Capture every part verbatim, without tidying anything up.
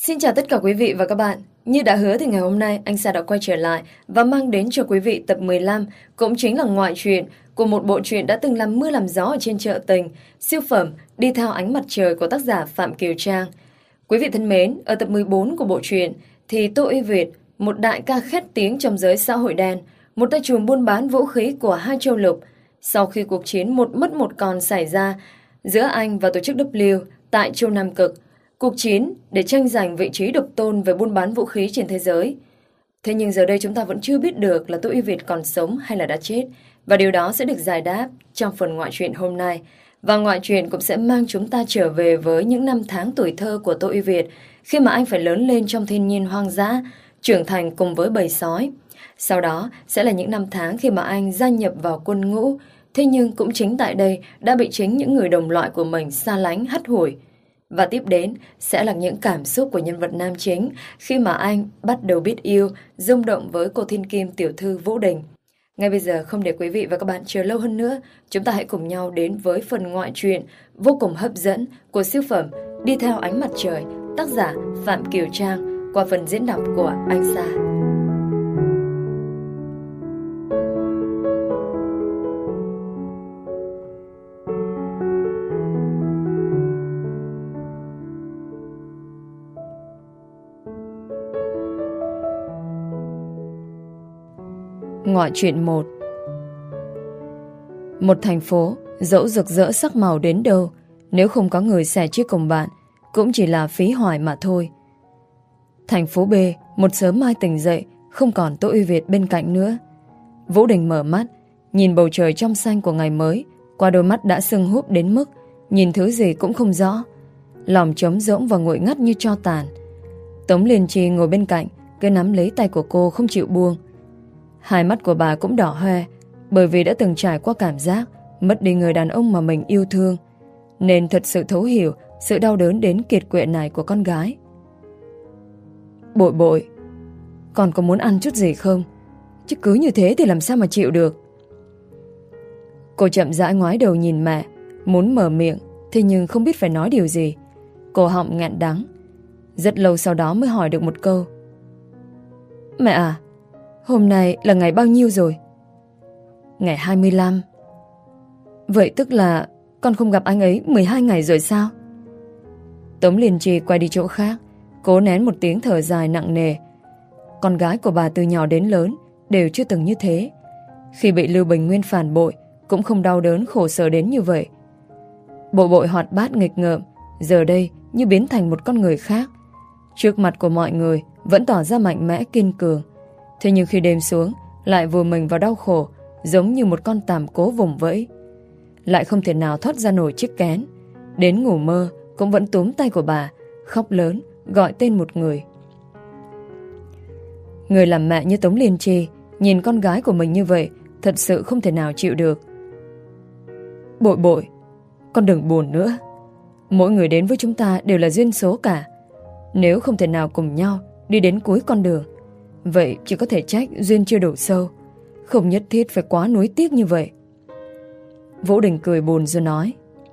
Xin chào tất cả quý vị và các bạn. Như đã hứa thì ngày hôm nay anh Sa đã quay trở lại và mang đến cho quý vị tập mười lăm, cũng chính là ngoại truyện của một bộ truyện đã từng làm mưa làm gió ở trên chợ tình, siêu phẩm Đi theo ánh mặt trời của tác giả Phạm Kiều Trang. Quý vị thân mến, ở tập mười bốn của bộ truyện thì Tô Y Việt, một đại ca khét tiếng trong giới xã hội đen, một tay trùm buôn bán vũ khí của hai châu lục, sau khi cuộc chiến một mất một còn xảy ra giữa anh và tổ chức W tại châu Nam Cực, cuộc chiến để tranh giành vị trí độc tôn về buôn bán vũ khí trên thế giới. Thế nhưng giờ đây chúng ta vẫn chưa biết được là Tô Y Việt còn sống hay là đã chết, và điều đó sẽ được giải đáp trong phần ngoại truyện hôm nay. Và ngoại truyện cũng sẽ mang chúng ta trở về với những năm tháng tuổi thơ của Tô Y Việt, khi mà anh phải lớn lên trong thiên nhiên hoang dã, trưởng thành cùng với bầy sói. Sau đó sẽ là những năm tháng khi mà anh gia nhập vào quân ngũ, thế nhưng cũng chính tại đây đã bị chính những người đồng loại của mình xa lánh hắt hủi. Và tiếp đến sẽ là những cảm xúc của nhân vật nam chính khi mà anh bắt đầu biết yêu, rung động với cô thiên kim tiểu thư Vũ Đình. Ngay bây giờ không để quý vị và các bạn chờ lâu hơn nữa, chúng ta hãy cùng nhau đến với phần ngoại truyện vô cùng hấp dẫn của siêu phẩm Đi theo ánh mặt trời, tác giả Phạm Kiều Trang, qua phần diễn đọc của anh Sa. Ngoại truyện một. Một thành phố dẫu rực rỡ sắc màu đến đâu, nếu không có người sẻ chia cùng bạn cũng chỉ là phí hoài mà thôi. Thành phố B, một sớm mai tỉnh dậy, không còn Tô Y Việt bên cạnh nữa. Vũ Đình mở mắt, nhìn bầu trời trong xanh của ngày mới, qua đôi mắt đã sưng húp đến mức nhìn thứ gì cũng không rõ, lòng trống rỗng và nguội ngắt như tro tàn. Tống Liên Chi ngồi bên cạnh, cứ nắm lấy tay của cô không chịu buông. Hai mắt của bà cũng đỏ hoe, bởi vì đã từng trải qua cảm giác mất đi người đàn ông mà mình yêu thương, nên thật sự thấu hiểu sự đau đớn đến kiệt quệ này của con gái. Bội bội, con có muốn ăn chút gì không? Chứ cứ như thế thì làm sao mà chịu được. Cô chậm rãi ngoái đầu nhìn mẹ, muốn mở miệng, thế nhưng không biết phải nói điều gì. Cổ họng nghẹn đắng. Rất lâu sau đó mới hỏi được một câu. Mẹ à, hôm nay là ngày bao nhiêu rồi? Ngày hai mươi lăm. Vậy tức là con không gặp anh ấy mười hai ngày rồi sao? Tống Liên Chi quay đi chỗ khác, cố nén một tiếng thở dài nặng nề. Con gái của bà từ nhỏ đến lớn đều chưa từng như thế. Khi bị Lưu Bình Nguyên phản bội cũng không đau đớn khổ sở đến như vậy. Bộ bội hoạt bát nghịch ngợm, giờ đây như biến thành một con người khác. Trước mặt của mọi người vẫn tỏ ra mạnh mẽ kiên cường, thế nhưng khi đêm xuống lại vùi mình vào đau khổ, giống như một con tằm cố vùng vẫy. Lại không thể nào thoát ra nổi chiếc kén. Đến ngủ mơ cũng vẫn túm tay của bà, khóc lớn gọi tên một người. Người làm mẹ như Tống Liên Chi nhìn con gái của mình như vậy thật sự không thể nào chịu được. Bội bội, con đừng buồn nữa. Mỗi người đến với chúng ta đều là duyên số cả. Nếu không thể nào cùng nhau đi đến cuối con đường, vậy chỉ có thể trách duyên chưa đủ sâu, không nhất thiết phải quá nuối tiếc như vậy. Vũ Đình cười buồn rồi nói.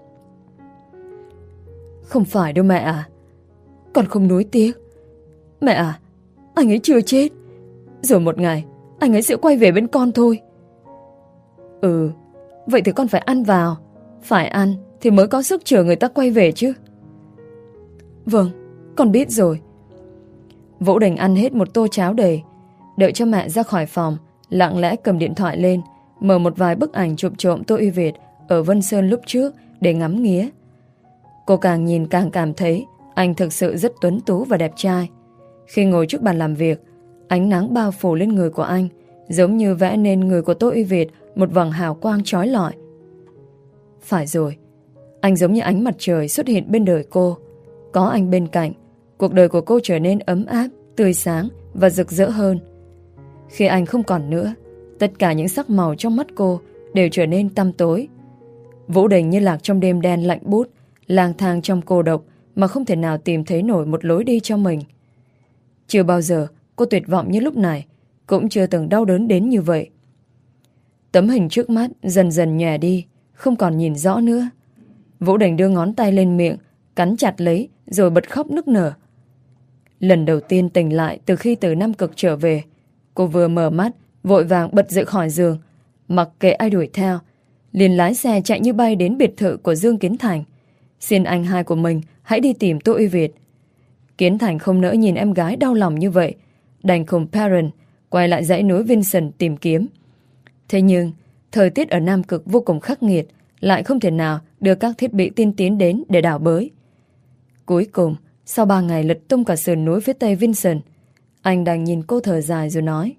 Không phải đâu mẹ à, con không nuối tiếc. Mẹ à, anh ấy chưa chết, rồi một ngày anh ấy sẽ quay về bên con thôi. Ừ, vậy thì con phải ăn vào. Phải ăn thì mới có sức chờ người ta quay về chứ. Vâng, con biết rồi. Vũ Đình ăn hết một tô cháo đầy, đợi cho mẹ ra khỏi phòng, lặng lẽ cầm điện thoại lên, mở một vài bức ảnh chụp trộm Tô Y Việt ở Vân Sơn lúc trước để ngắm nghía. Cô càng nhìn càng cảm thấy anh thực sự rất tuấn tú và đẹp trai. Khi ngồi trước bàn làm việc, ánh nắng bao phủ lên người của anh, giống như vẽ nên người của Tô Y Việt một vầng hào quang chói lọi. Phải rồi, anh giống như ánh mặt trời xuất hiện bên đời cô. Có anh bên cạnh, cuộc đời của cô trở nên ấm áp, tươi sáng và rực rỡ hơn. Khi anh không còn nữa, tất cả những sắc màu trong mắt cô đều trở nên tăm tối. Vũ Đình như lạc trong đêm đen lạnh buốt, lang thang trong cô độc mà không thể nào tìm thấy nổi một lối đi cho mình. Chưa bao giờ cô tuyệt vọng như lúc này, cũng chưa từng đau đớn đến như vậy. Tấm hình trước mắt dần dần nhòe đi, không còn nhìn rõ nữa. Vũ Đình đưa ngón tay lên miệng, cắn chặt lấy rồi bật khóc nức nở. Lần đầu tiên tỉnh lại từ khi từ Nam Cực trở về, cô vừa mở mắt, vội vàng bật dậy khỏi giường, mặc kệ ai đuổi theo, liền lái xe chạy như bay đến biệt thự của Dương Kiến Thành, xin anh hai của mình hãy đi tìm Tô Uy Việt. Kiến Thành không nỡ nhìn em gái đau lòng như vậy, đành cùng Perrin quay lại dãy núi Vincent tìm kiếm. Thế nhưng, thời tiết ở Nam Cực vô cùng khắc nghiệt, lại không thể nào đưa các thiết bị tiên tiến đến để đào bới. Cuối cùng, sau ba ngày lật tung cả sườn núi phía tây Vincent, anh đành nhìn cô thở dài rồi nói: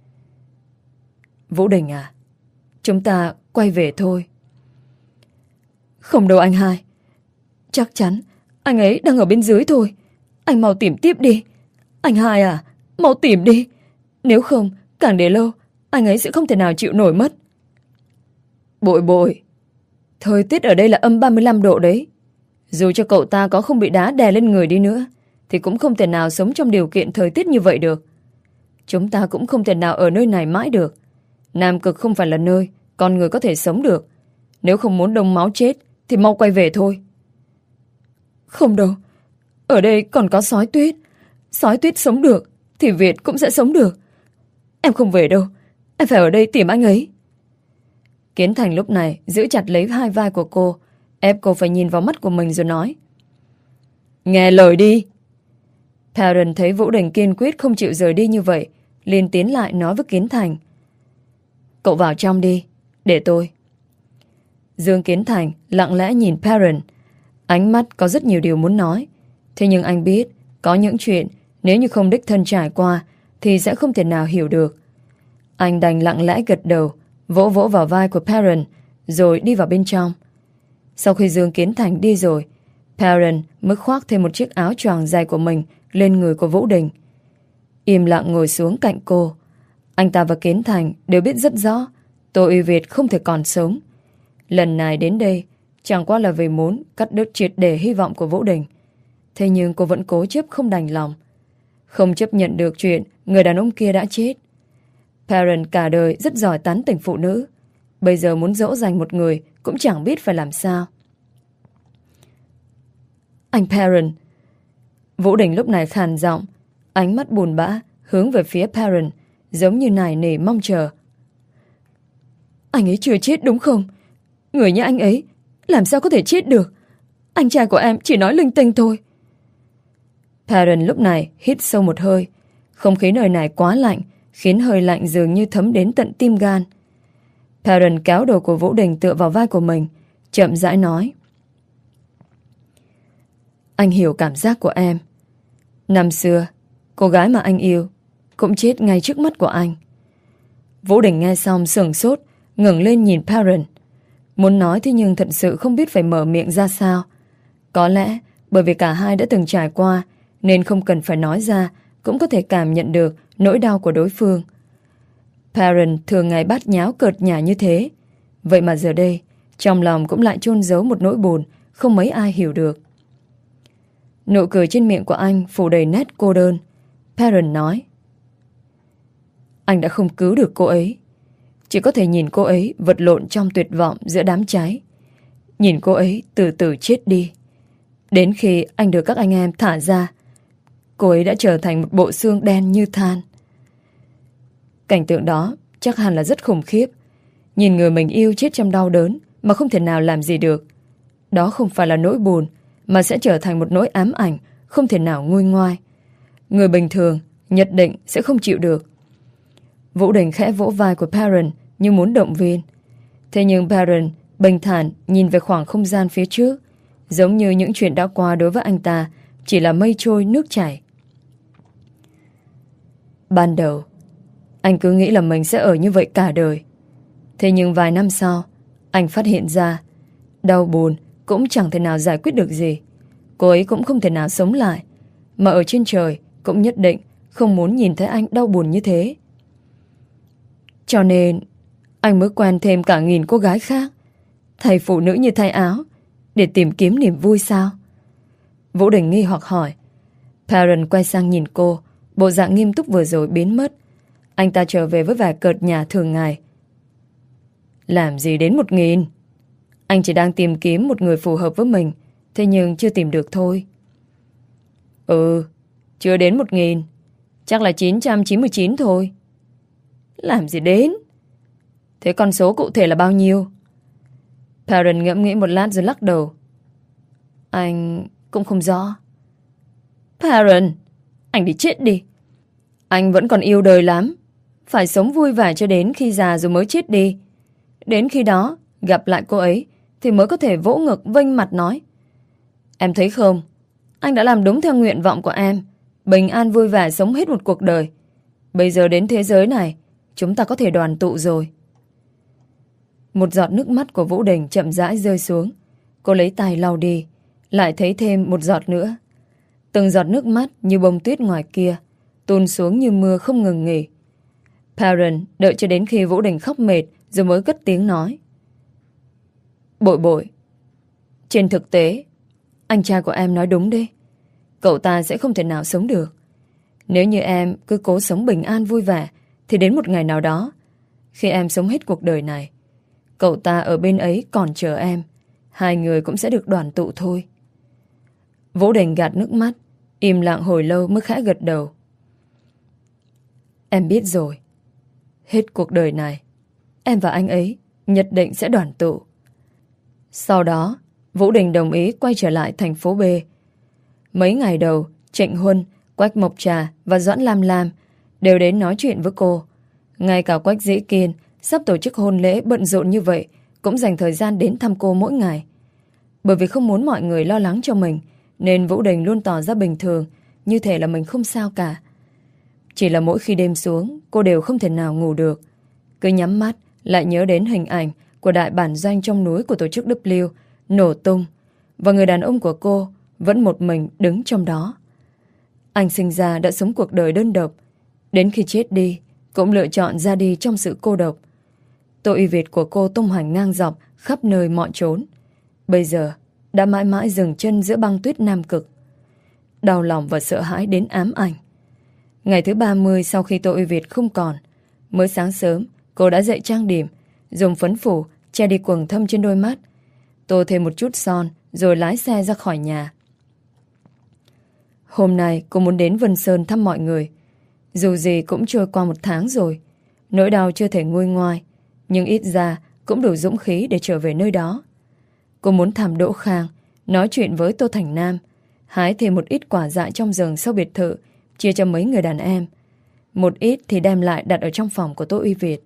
Vũ Đình à, chúng ta quay về thôi. Không đâu anh hai. Chắc chắn anh ấy đang ở bên dưới thôi. Anh mau tìm tiếp đi. Anh hai à, mau tìm đi. Nếu không, càng để lâu, anh ấy sẽ không thể nào chịu nổi mất. Bội bội, thời tiết ở đây là âm ba mươi lăm độ đấy. Dù cho cậu ta có không bị đá đè lên người đi nữa, thì cũng không thể nào sống trong điều kiện thời tiết như vậy được. Chúng ta cũng không thể nào ở nơi này mãi được. Nam Cực không phải là nơi con người có thể sống được. Nếu không muốn đông máu chết thì mau quay về thôi. Không đâu, ở đây còn có sói tuyết. Sói tuyết sống được thì Việt cũng sẽ sống được. Em không về đâu, em phải ở đây tìm anh ấy. Kiến Thành lúc này giữ chặt lấy hai vai của cô, ép cô phải nhìn vào mắt của mình rồi nói: Nghe lời đi. Perrin thấy Vũ Đình kiên quyết không chịu rời đi như vậy, liền tiến lại nói với Kiến Thành: Cậu vào trong đi, để tôi. Dương Kiến Thành lặng lẽ nhìn Perrin, ánh mắt có rất nhiều điều muốn nói. Thế nhưng anh biết có những chuyện nếu như không đích thân trải qua thì sẽ không thể nào hiểu được. Anh đành lặng lẽ gật đầu, vỗ vỗ vào vai của Perrin, rồi đi vào bên trong. Sau khi Dương Kiến Thành đi rồi, Perrin mới khoác thêm một chiếc áo choàng dài của mình lên người của Vũ Đình. Im lặng ngồi xuống cạnh cô. Anh ta và Kiến Thành đều biết rất rõ Tô Uy Việt không thể còn sống. Lần này đến đây chẳng qua là vì muốn cắt đứt triệt để hy vọng của Vũ Đình. Thế nhưng cô vẫn cố chấp không đành lòng, không chấp nhận được chuyện người đàn ông kia đã chết. Perrin cả đời rất giỏi tán tỉnh phụ nữ, bây giờ muốn dỗ dành một người cũng chẳng biết phải làm sao. Anh Perrin. Vũ Đình lúc này khàn giọng, ánh mắt buồn bã hướng về phía Perrin, giống như nài nỉ mong chờ. Anh ấy chưa chết đúng không? Người như anh ấy làm sao có thể chết được? Anh trai của em chỉ nói linh tinh thôi. Perrin lúc này hít sâu một hơi. Không khí nơi này quá lạnh, khiến hơi lạnh dường như thấm đến tận tim gan. Perrin kéo đầu của Vũ Đình tựa vào vai của mình, chậm rãi nói: Anh hiểu cảm giác của em. Năm xưa, cô gái mà anh yêu cũng chết ngay trước mắt của anh. Vũ Đình nghe xong sửng sốt, ngẩng lên nhìn Perrin. Muốn nói thế nhưng thật sự không biết phải mở miệng ra sao. Có lẽ bởi vì cả hai đã từng trải qua, nên không cần phải nói ra cũng có thể cảm nhận được nỗi đau của đối phương. Perrin thường ngày bát nháo cợt nhả như thế, vậy mà giờ đây trong lòng cũng lại chôn giấu một nỗi buồn không mấy ai hiểu được. Nụ cười trên miệng của anh phủ đầy nét cô đơn. Perrin nói: Anh đã không cứu được cô ấy, chỉ có thể nhìn cô ấy vật lộn trong tuyệt vọng giữa đám cháy, nhìn cô ấy từ từ chết đi. Đến khi anh được các anh em thả ra, cô ấy đã trở thành một bộ xương đen như than. Cảnh tượng đó chắc hẳn là rất khủng khiếp. Nhìn người mình yêu chết trong đau đớn mà không thể nào làm gì được, đó không phải là nỗi buồn, mà sẽ trở thành một nỗi ám ảnh không thể nào nguôi ngoai. Người bình thường nhất định sẽ không chịu được. Vũ Đình khẽ vỗ vai của Perrin như muốn động viên. Thế nhưng Perrin bình thản nhìn về khoảng không gian phía trước, giống như những chuyện đã qua đối với anh ta chỉ là mây trôi nước chảy. Ban đầu anh cứ nghĩ là mình sẽ ở như vậy cả đời. Thế nhưng vài năm sau, anh phát hiện ra đau buồn cũng chẳng thể nào giải quyết được gì. Cô ấy cũng không thể nào sống lại, mà ở trên trời cũng nhất định không muốn nhìn thấy anh đau buồn như thế. Cho nên anh mới quen thêm cả nghìn cô gái khác, thay phụ nữ như thay áo, để tìm kiếm niềm vui sao? Vũ Đình nghi hoặc hỏi. Perrin quay sang nhìn cô, bộ dạng nghiêm túc vừa rồi biến mất. Anh ta trở về với vẻ cợt nhả thường ngày. Làm gì đến một nghìn? Anh chỉ đang tìm kiếm một người phù hợp với mình, thế nhưng chưa tìm được thôi. Ừ, Chưa đến một nghìn. Chắc là chín trăm chín mươi chín thôi. Làm gì đến? Thế con số cụ thể là bao nhiêu? Perrin ngẫm nghĩ một lát rồi lắc đầu. Anh cũng không rõ. Perrin, anh đi chết đi. Anh vẫn còn yêu đời lắm. Phải sống vui vẻ cho đến khi già rồi mới chết đi. Đến khi đó, gặp lại cô ấy thì mới có thể vỗ ngực vênh mặt nói: Em thấy không, anh đã làm đúng theo nguyện vọng của em, bình an vui vẻ sống hết một cuộc đời. Bây giờ đến thế giới này, chúng ta có thể đoàn tụ rồi. Một giọt nước mắt của Vũ Đình chậm rãi rơi xuống. Cô lấy tay lau đi, lại thấy thêm một giọt nữa. Từng giọt nước mắt như bông tuyết ngoài kia, tuôn xuống như mưa không ngừng nghỉ. Perrin đợi cho đến khi Vũ Đình khóc mệt rồi mới cất tiếng nói: Bội bội, trên thực tế, anh trai của em nói đúng đấy. Cậu ta sẽ không thể nào sống được. Nếu như em cứ cố sống bình an vui vẻ, thì đến một ngày nào đó, khi em sống hết cuộc đời này, cậu ta ở bên ấy còn chờ em. Hai người cũng sẽ được đoàn tụ thôi. Vũ Đình gạt nước mắt, im lặng hồi lâu mới khẽ gật đầu. Em biết rồi. Hết cuộc đời này, em và anh ấy nhất định sẽ đoàn tụ. Sau đó, Vũ Đình đồng ý quay trở lại thành phố B. Mấy ngày đầu, Trịnh Huân, Quách Mộc Trà và Doãn Lam Lam đều đến nói chuyện với cô. Ngay cả Quách Dĩ Kiên sắp tổ chức hôn lễ bận rộn như vậy cũng dành thời gian đến thăm cô mỗi ngày. Bởi vì không muốn mọi người lo lắng cho mình, nên Vũ Đình luôn tỏ ra bình thường, như thể là mình không sao cả. Chỉ là mỗi khi đêm xuống, cô đều không thể nào ngủ được. Cứ nhắm mắt lại nhớ đến hình ảnh của đại bản doanh trong núi của tổ chức W nổ tung, và người đàn ông của cô vẫn một mình đứng trong đó. Anh sinh ra đã sống cuộc đời đơn độc, đến khi chết đi cũng lựa chọn ra đi trong sự cô độc. Tội uy Việt của cô tung hoành ngang dọc khắp nơi mọi chốn, bây giờ đã mãi mãi dừng chân giữa băng tuyết Nam Cực. Đau lòng và sợ hãi đến ám ảnh. Ngày thứ ba mươi sau khi Tô Uy Việt không còn, mới sáng sớm cô đã dậy trang điểm, dùng phấn phủ che đi quầng thâm trên đôi mắt, tô thêm một chút son rồi lái xe ra khỏi nhà. Hôm nay cô muốn đến Vân Sơn thăm mọi người. Dù gì cũng trôi qua một tháng rồi, nỗi đau chưa thể nguôi ngoai, nhưng ít ra cũng đủ dũng khí để trở về nơi đó. Cô muốn thăm Đỗ Khang, nói chuyện với Tô Thành Nam, hái thêm một ít quả dại trong rừng sau biệt thự, chia cho mấy người đàn em. Một ít thì đem lại đặt ở trong phòng của Tô Uy Việt.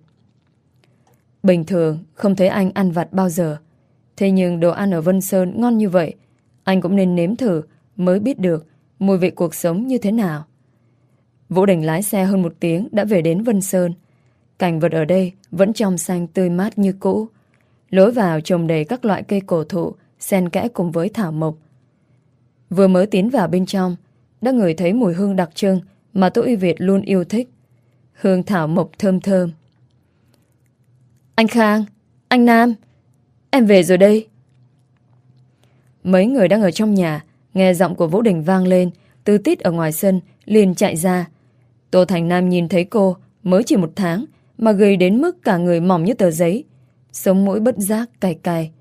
Bình thường không thấy anh ăn vặt bao giờ, thế nhưng đồ ăn ở Vân Sơn ngon như vậy, anh cũng nên nếm thử mới biết được mùi vị cuộc sống như thế nào. Vũ Đình lái xe hơn một tiếng đã về đến Vân Sơn. Cảnh vật ở đây vẫn trong xanh tươi mát như cũ. Lối vào trồng đầy các loại cây cổ thụ xen kẽ cùng với thảo mộc. Vừa mới tiến vào bên trong, đã ngửi thấy mùi hương đặc trưng mà Tô Uy Việt luôn yêu thích. Hương thảo mộc thơm thơm. Anh Khang, anh Nam, em về rồi đây. Mấy người đang ở trong nhà nghe giọng của Vũ Đình vang lên từ tít ở ngoài sân, liền chạy ra. Tô Thành Nam nhìn thấy cô mới chỉ một tháng mà gầy đến mức cả người mỏng như tờ giấy, sống mũi bất giác cay cay.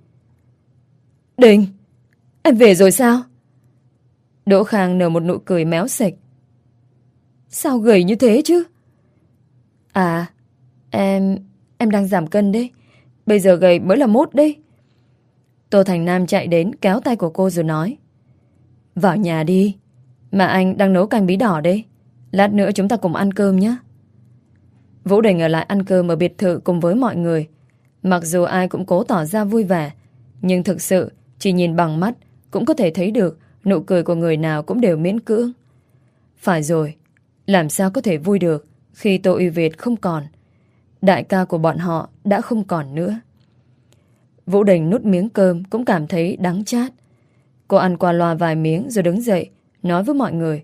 Đình, em về rồi sao? Đỗ Khang nở một nụ cười méo sạch. Sao gầy như thế chứ? À, em... em đang giảm cân đấy. Bây giờ gầy mới là mốt đấy. Tô Thành Nam chạy đến kéo tay của cô rồi nói: Vào nhà đi, mà anh đang nấu canh bí đỏ đấy. Lát nữa chúng ta cùng ăn cơm nhé. Vũ Đình ở lại ăn cơm ở biệt thự cùng với mọi người. Mặc dù ai cũng cố tỏ ra vui vẻ, nhưng thực sự chỉ nhìn bằng mắt cũng có thể thấy được nụ cười của người nào cũng đều miễn cưỡng. Phải rồi, làm sao có thể vui được khi Tô Uy Việt không còn, đại ca của bọn họ đã không còn nữa. Vũ Đình nuốt miếng cơm cũng cảm thấy đắng chát. Cô ăn qua loa vài miếng rồi đứng dậy nói với mọi người: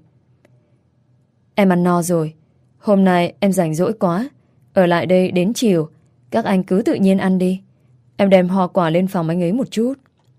Em ăn no rồi, hôm nay em rảnh rỗi quá, ở lại đây đến chiều, các anh cứ tự nhiên ăn đi. Em đem hoa quả lên phòng anh ấy một chút.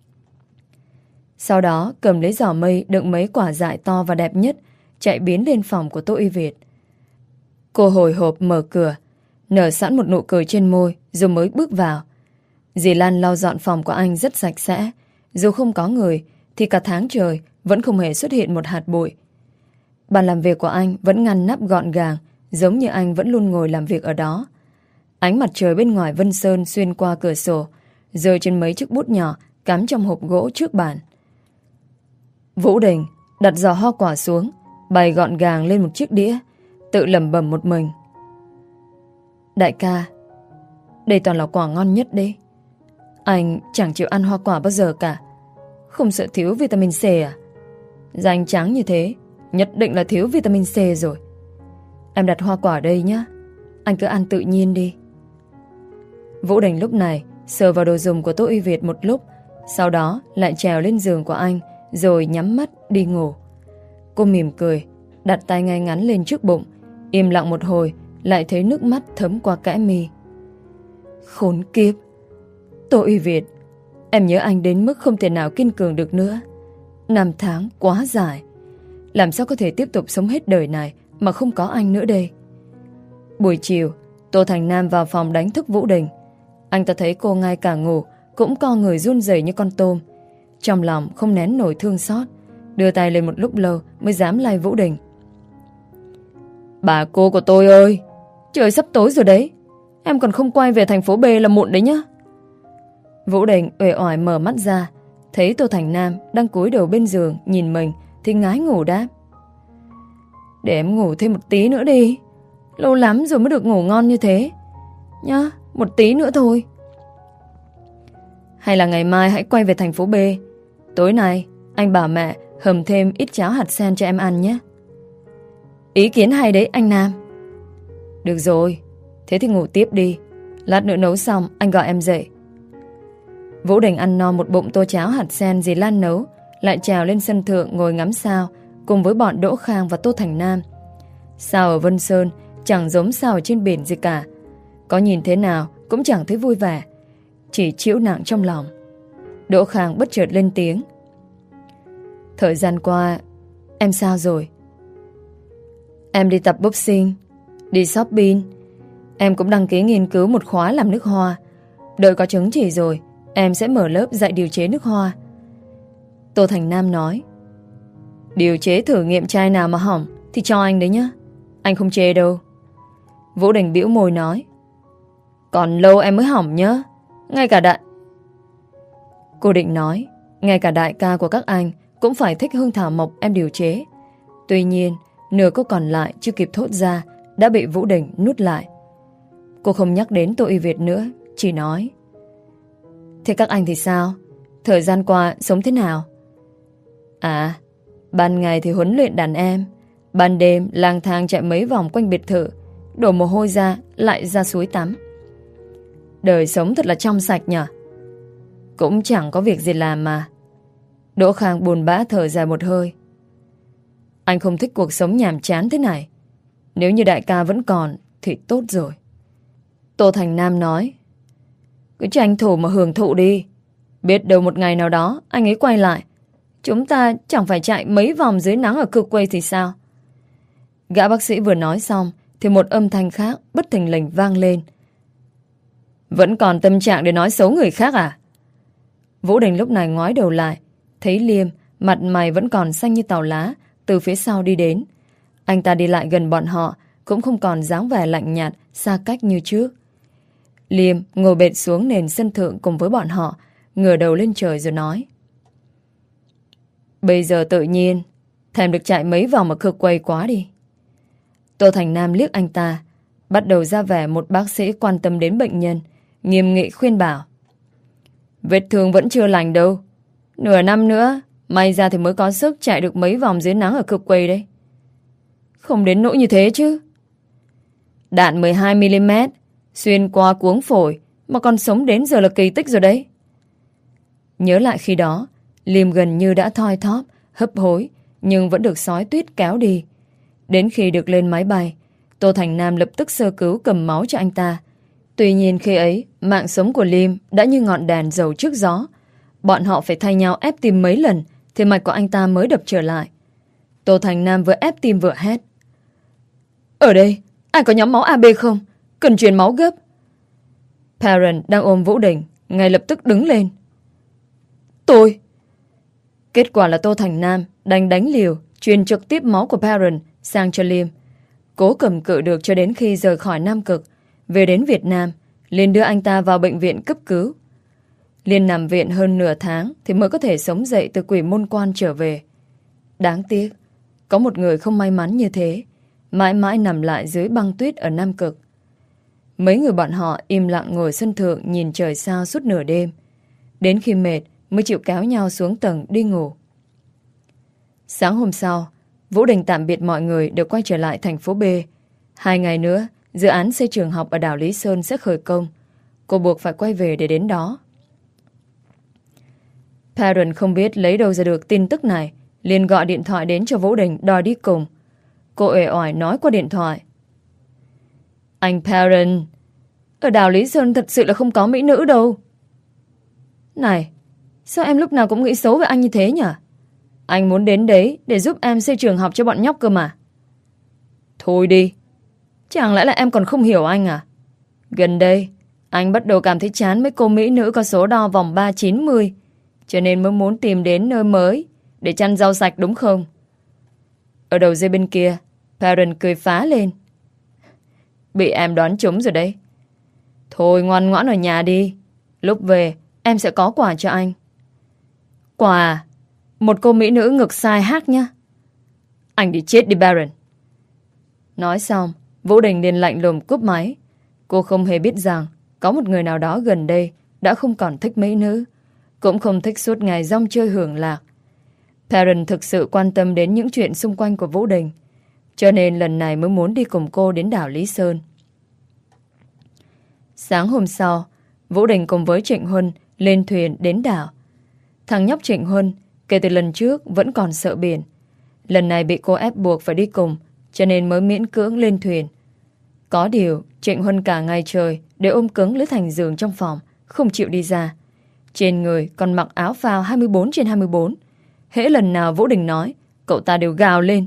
Sau đó cầm lấy giỏ mây đựng mấy quả dại to và đẹp nhất, chạy biến lên phòng của Tô Uy Việt. Cô hồi hộp mở cửa, nở sẵn một nụ cười trên môi rồi mới bước vào. Dì Lan lau dọn phòng của anh rất sạch sẽ, dù không có người thì cả tháng trời vẫn không hề xuất hiện một hạt bụi. Bàn làm việc của anh vẫn ngăn nắp gọn gàng, giống như anh vẫn luôn ngồi làm việc ở đó. Ánh mặt trời bên ngoài Vân Sơn xuyên qua cửa sổ, rơi trên mấy chiếc bút nhỏ cắm trong hộp gỗ trước bàn. Vũ Đình đặt giò hoa quả xuống, bày gọn gàng lên một chiếc đĩa, tự lẩm bẩm một mình. Đại ca, đây toàn là quả ngon nhất đấy. Anh chẳng chịu ăn hoa quả bao giờ cả. Không sợ thiếu vitamin C à? Da anh trắng như thế, nhất định là thiếu vitamin C rồi. Em đặt hoa quả đây nhá, anh cứ ăn tự nhiên đi. Vũ Đình lúc này sờ vào đồ dùng của Tô Uy Việt một lúc, sau đó lại trèo lên giường của anh, rồi nhắm mắt đi ngủ. Cô mỉm cười, đặt tay ngay ngắn lên trước bụng, im lặng một hồi, lại thấy nước mắt thấm qua kẽ mi. Khốn kiếp! Tô Uy Việt, em nhớ anh đến mức không thể nào kiên cường được nữa. Năm tháng quá dài, làm sao có thể tiếp tục sống hết đời này mà không có anh nữa đây? Buổi chiều, Tô Thành Nam vào phòng đánh thức Vũ Đình. Anh ta thấy cô ngay cả ngủ cũng co người run rẩy như con tôm. Trong lòng không nén nổi thương xót, đưa tay lên một lúc lâu mới dám lay Vũ Đình. Bà cô của tôi ơi, trời sắp tối rồi đấy, em còn không quay về thành phố B là muộn đấy nhá. Vũ Đình uể oải mở mắt ra, thấy Tô Thành Nam đang cúi đầu bên giường nhìn mình thì ngái ngủ đáp. Để em ngủ thêm một tí nữa đi, lâu lắm rồi mới được ngủ ngon như thế. Nhá, một tí nữa thôi. Hay là ngày mai hãy quay về thành phố B. Tối nay anh bảo mẹ hầm thêm ít cháo hạt sen cho em ăn nhé. Ý kiến hay đấy anh Nam. Được rồi, thế thì ngủ tiếp đi, lát nữa nấu xong anh gọi em dậy. Vũ Đình ăn no một bụng tô cháo hạt sen dì Lan nấu, lại trèo lên sân thượng ngồi ngắm sao cùng với bọn Đỗ Khang và Tô Thành Nam. Sao ở Vân Sơn chẳng giống sao ở trên biển gì cả. Có nhìn thế nào cũng chẳng thấy vui vẻ, chỉ chịu nặng trong lòng. Đỗ Khang bất chợt lên tiếng. Thời gian qua em sao rồi? Em đi tập boxing, đi shopping. Em cũng đăng ký nghiên cứu một khóa làm nước hoa. Đợi có chứng chỉ rồi em sẽ mở lớp dạy điều chế nước hoa. Tô Thành Nam nói. Điều chế thử nghiệm chai nào mà hỏng thì cho anh đấy nhá, anh không chê đâu. Vũ Đình bĩu môi nói. Còn lâu em mới hỏng nhá. Ngay cả đại Cô định nói ngay cả đại ca của các anh cũng phải thích hương thảo mộc em điều chế. Tuy nhiên nửa câu còn lại chưa kịp thốt ra đã bị Vũ Đình nuốt lại. Cô không nhắc đến Tô Uy Việt nữa, chỉ nói. Thế các anh thì sao? Thời gian qua sống thế nào? À, ban ngày thì huấn luyện đàn em, ban đêm lang thang chạy mấy vòng quanh biệt thự, đổ mồ hôi ra lại ra suối tắm. Đời sống thật là trong sạch nhỉ? Cũng chẳng có việc gì làm mà. Đỗ Khang buồn bã thở dài một hơi. Anh không thích cuộc sống nhàm chán thế này. Nếu như đại ca vẫn còn thì tốt rồi. Tô Thành Nam nói. Cứ tranh thủ mà hưởng thụ đi. Biết đâu một ngày nào đó anh ấy quay lại, chúng ta chẳng phải chạy mấy vòng dưới nắng ở cực quây thì sao? Gã bác sĩ vừa nói xong thì một âm thanh khác bất thình lình vang lên. Vẫn còn tâm trạng để nói xấu người khác à? Vũ Đình lúc này ngoái đầu lại, thấy Liêm mặt mày vẫn còn xanh như tàu lá từ phía sau đi đến. Anh ta đi lại gần bọn họ cũng không còn dáng vẻ lạnh nhạt xa cách như trước. Liêm ngồi bệt xuống nền sân thượng cùng với bọn họ, ngửa đầu lên trời rồi nói. Bây giờ tự nhiên thèm được chạy mấy vòng mà cực quay quá đi. Tô Thành Nam liếc anh ta, bắt đầu ra vẻ một bác sĩ quan tâm đến bệnh nhân, nghiêm nghị khuyên bảo. Vết thương vẫn chưa lành đâu. Nửa năm nữa may ra thì mới có sức chạy được mấy vòng dưới nắng ở cực quây đấy. Không đến nỗi như thế chứ. Đạn mười hai mi li mét xuyên qua cuống phổi mà còn sống đến giờ là kỳ tích rồi đấy. Nhớ lại khi đó, Liêm gần như đã thoi thóp, hấp hối, nhưng vẫn được sói tuyết kéo đi. Đến khi được lên máy bay, Tô Thành Nam lập tức sơ cứu cầm máu cho anh ta. Tuy nhiên khi ấy, mạng sống của Liêm đã như ngọn đèn dầu trước gió. Bọn họ phải thay nhau ép tim mấy lần thì mạch của anh ta mới đập trở lại. Tô Thành Nam vừa ép tim vừa hét. Ở đây, ai có nhóm máu a bê không? Cần truyền máu gấp. Parent đang ôm Vũ Đình ngay lập tức đứng lên. Tôi. Kết quả là Tô Thành Nam đành đánh liều truyền trực tiếp máu của Perrin sang cho Liêm. Cố cầm cự được cho đến khi rời khỏi Nam Cực, về đến Việt Nam, liền đưa anh ta vào bệnh viện cấp cứu. Liên nằm viện hơn nửa tháng thì mới có thể sống dậy từ quỷ môn quan trở về. Đáng tiếc, có một người không may mắn như thế, mãi mãi nằm lại dưới băng tuyết ở Nam Cực. Mấy người bọn họ im lặng ngồi sân thượng nhìn trời sao suốt nửa đêm. Đến khi mệt mới chịu kéo nhau xuống tầng đi ngủ. Sáng hôm sau, Vũ Đình tạm biệt mọi người được quay trở lại thành phố B. Hai ngày nữa, dự án xây trường học ở đảo Lý Sơn sẽ khởi công. Cô buộc phải quay về để đến đó. Perrin không biết lấy đâu ra được tin tức này, liền gọi điện thoại đến cho Vũ Đình đòi đi cùng. Cô uể oải nói qua điện thoại. Anh Perrin, ở đảo Lý Sơn thật sự là không có mỹ nữ đâu. Này, sao em lúc nào cũng nghĩ xấu về anh như thế nhỉ? Anh muốn đến đấy để giúp em xây trường học cho bọn nhóc cơ mà. Thôi đi, chẳng lẽ là em còn không hiểu anh à? Gần đây, anh bắt đầu cảm thấy chán mấy cô mỹ nữ có số đo vòng ba chín mươi, cho nên mới muốn tìm đến nơi mới để chăn rau sạch đúng không? Ở đầu dây bên kia, Perrin cười phá lên. Bị em đoán trúng rồi đấy. Thôi ngoan ngoãn ở nhà đi. Lúc về, em sẽ có quà cho anh. Quà? Một cô mỹ nữ ngực sai hát nhá. Anh đi chết đi Baron. Nói xong, Vũ Đình liền lạnh lùng cúp máy. Cô không hề biết rằng có một người nào đó gần đây đã không còn thích mỹ nữ, cũng không thích suốt ngày rong chơi hưởng lạc. Perrin thực sự quan tâm đến những chuyện xung quanh của Vũ Đình, cho nên lần này mới muốn đi cùng cô đến đảo Lý Sơn. Sáng hôm sau, Vũ Đình cùng với Trịnh Huân lên thuyền đến đảo. Thằng nhóc Trịnh Huân kể từ lần trước vẫn còn sợ biển. Lần này bị cô ép buộc phải đi cùng, cho nên mới miễn cưỡng lên thuyền. Có điều, Trịnh Huân cả ngày trời để ôm cứng lấy thành giường trong phòng, không chịu đi ra. Trên người còn mặc áo phao hai mươi bốn trên hai mươi bốn. Hễ lần nào Vũ Đình nói, cậu ta đều gào lên.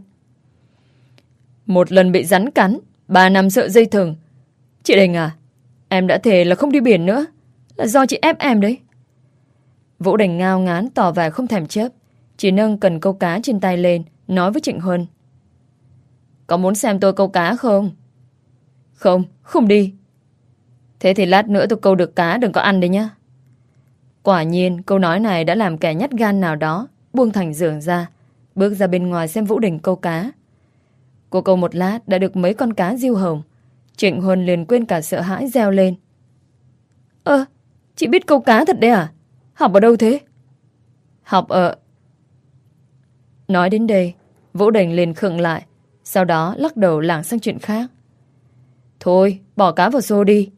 Một lần bị rắn cắn, ba năm sợ dây thừng. Chị Đình à, em đã thề là không đi biển nữa, là do chị ép em đấy. Vũ Đình ngao ngán tỏ vẻ không thèm chớp, chỉ nâng cần câu cá trên tay lên, nói với Trịnh Huân. Có muốn xem tôi câu cá không? Không, không đi. Thế thì lát nữa tôi câu được cá đừng có ăn đấy nhá. Quả nhiên câu nói này đã làm kẻ nhát gan nào đó buông thành giường ra, bước ra bên ngoài xem Vũ Đình câu cá. Cô câu một lát đã được mấy con cá diêu hồng. Trịnh Huân liền quên cả sợ hãi reo lên. Ơ, chị biết câu cá thật đấy à? Học ở đâu thế? Học ở... Nói đến đây, Vũ Đình liền khựng lại, sau đó lắc đầu lảng sang chuyện khác. Thôi, bỏ cá vào xô đi.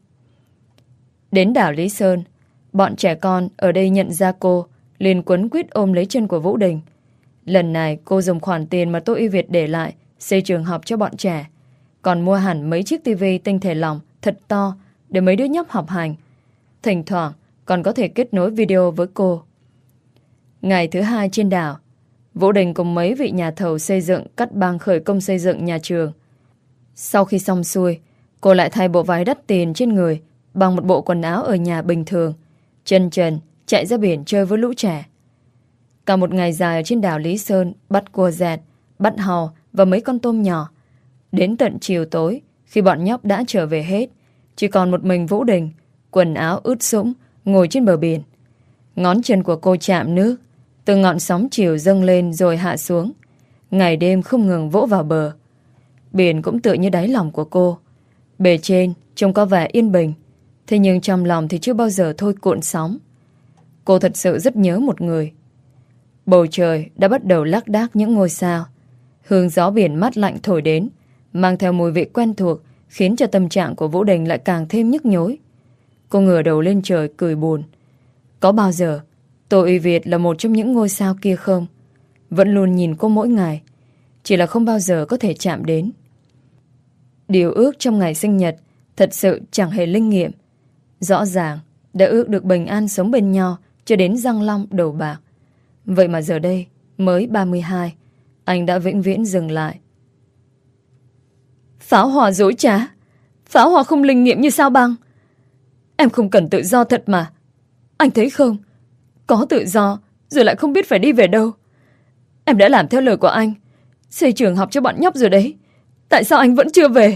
Đến đảo Lý Sơn, bọn trẻ con ở đây nhận ra cô, liền quấn quýt ôm lấy chân của Vũ Đình. Lần này cô dùng khoản tiền mà Tô Y Việt để lại xây trường học cho bọn trẻ, còn mua hẳn mấy chiếc tivi tinh thể lỏng thật to để mấy đứa nhóc học hành. Thỉnh thoảng còn có thể kết nối video với cô. Ngày thứ hai trên đảo, Vũ Đình cùng mấy vị nhà thầu xây dựng cắt băng khởi công xây dựng nhà trường. Sau khi xong xuôi, cô lại thay bộ váy đắt tiền trên người bằng một bộ quần áo ở nhà bình thường, chân trần chạy ra biển chơi với lũ trẻ. Cả một ngày dài ở trên đảo Lý Sơn bắt cua dẹt, bắt hàu và mấy con tôm nhỏ. Đến tận chiều tối, khi bọn nhóc đã trở về hết, chỉ còn một mình Vũ Đình, quần áo ướt sũng, ngồi trên bờ biển. Ngón chân của cô chạm nước, từng ngọn sóng chiều dâng lên rồi hạ xuống. Ngày đêm không ngừng vỗ vào bờ. Biển cũng tựa như đáy lòng của cô. Bề trên trông có vẻ yên bình, thế nhưng trong lòng thì chưa bao giờ thôi cuộn sóng. Cô thật sự rất nhớ một người. Bầu trời đã bắt đầu lác đác những ngôi sao. Hương gió biển mát lạnh thổi đến, mang theo mùi vị quen thuộc, khiến cho tâm trạng của Vũ Đình lại càng thêm nhức nhối. Cô ngửa đầu lên trời cười buồn. Có bao giờ Tô Y Việt là một trong những ngôi sao kia không? Vẫn luôn nhìn cô mỗi ngày, chỉ là không bao giờ có thể chạm đến. Điều ước trong ngày sinh nhật thật sự chẳng hề linh nghiệm. Rõ ràng đã ước được bình an sống bên nhau cho đến răng long đầu bạc. Vậy mà giờ đây mới ba mươi hai, anh đã vĩnh viễn dừng lại. Pháo hòa dối trá, pháo hòa không linh nghiệm như sao băng. Em không cần tự do thật mà. Anh thấy không, có tự do rồi lại không biết phải đi về đâu. Em đã làm theo lời của anh, Xây trường học cho bọn nhóc rồi đấy. Tại sao anh vẫn chưa về?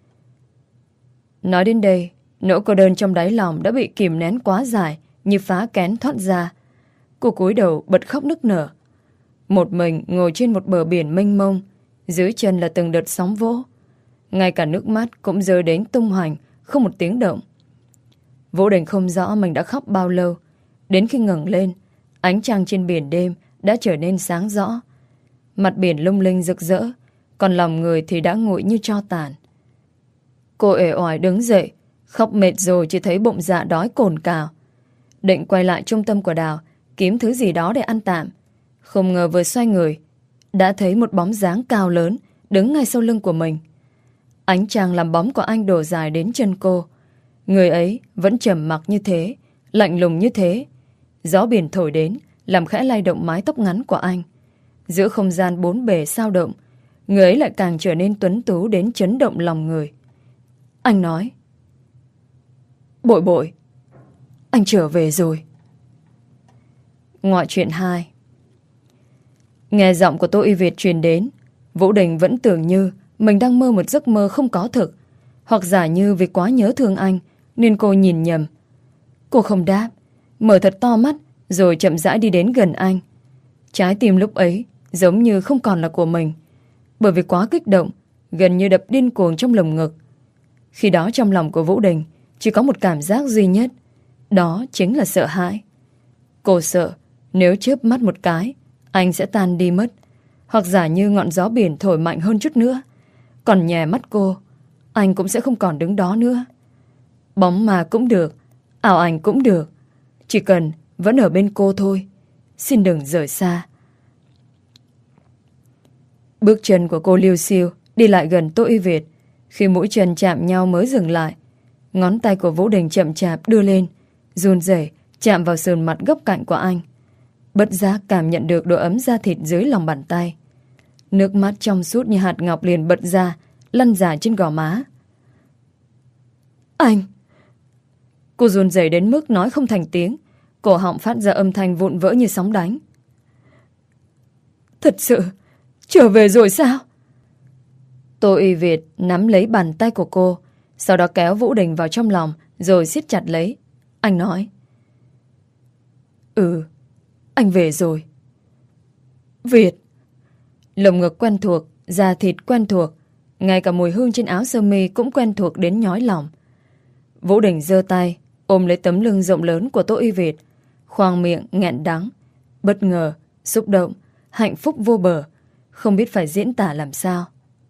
Nói đến đây, nỗi cô đơn trong đáy lòng đã bị kìm nén quá dài, như phá kén thoát ra. Cô cúi đầu bật khóc nức nở. Một mình ngồi trên một bờ biển mênh mông, dưới chân là từng đợt sóng vỗ. Ngay cả nước mắt cũng rơi đến tung hoành, không một tiếng động. Vũ Đình không rõ mình đã khóc bao lâu. Đến khi ngẩng lên, ánh trăng trên biển đêm đã trở nên sáng rõ. Mặt biển lung linh rực rỡ, còn lòng người thì đã nguội như tro tàn. Cô uể oải đứng dậy, khóc mệt rồi chỉ thấy bụng dạ đói cồn cào. Định quay lại trung tâm của đảo, kiếm thứ gì đó để ăn tạm. Không ngờ vừa xoay người, đã thấy một bóng dáng cao lớn đứng ngay sau lưng của mình. Ánh trăng làm bóng của anh đổ dài đến chân cô. Người ấy vẫn trầm mặc như thế, lạnh lùng như thế. Gió biển thổi đến, làm khẽ lay động mái tóc ngắn của anh. Giữa không gian bốn bề sao động, người ấy lại càng trở nên tuấn tú đến chấn động lòng người. Anh nói: Bội bội, anh trở về rồi. Ngoại truyện hai. Nghe giọng của Tô Y Việt truyền đến, Vũ Đình vẫn tưởng như mình đang mơ một giấc mơ không có thực, hoặc giả như vì quá nhớ thương anh nên cô nhìn nhầm. Cô không đáp, mở thật to mắt rồi chậm rãi đi đến gần anh. Trái tim lúc ấy giống như không còn là của mình, bởi vì quá kích động, gần như đập điên cuồng trong lồng ngực. Khi đó trong lòng của Vũ Đình chỉ có một cảm giác duy nhất, đó chính là sợ hãi. Cô sợ nếu chớp mắt một cái, anh sẽ tan đi mất, hoặc giả như ngọn gió biển thổi mạnh hơn chút nữa, còn nhè mắt cô, anh cũng sẽ không còn đứng đó nữa. Bóng ma cũng được, ảo ảnh cũng được, chỉ cần vẫn ở bên cô thôi. Xin đừng rời xa. Bước chân của cô liêu xiêu đi lại gần Tô Y Việt. Khi mũi chân chạm nhau mới dừng lại. Ngón tay của Vũ Đình chậm chạp đưa lên, run rẩy chạm vào sườn mặt góc cạnh của anh. Bất giác cảm nhận được độ ấm da thịt dưới lòng bàn tay. Nước mắt trong suốt như hạt ngọc liền bật ra, lăn dài trên gò má. Anh! Cô run rẩy đến mức nói không thành tiếng, cổ họng phát ra âm thanh vụn vỡ như sóng đánh. Thật sự trở về rồi sao? Tô Y Việt nắm lấy bàn tay của cô, sau đó kéo Vũ Đình vào trong lòng rồi siết chặt lấy. Anh nói: Ừ, anh về rồi. Việt! Lồng ngực quen thuộc, da thịt quen thuộc, ngay cả mùi hương trên áo sơ mi cũng quen thuộc đến nhói lòng. Vũ Đình giơ tay ôm lấy tấm lưng rộng lớn của Tô Y Việt, khoang miệng nghẹn đắng, bất ngờ, xúc động, hạnh phúc vô bờ, không biết phải diễn tả làm sao.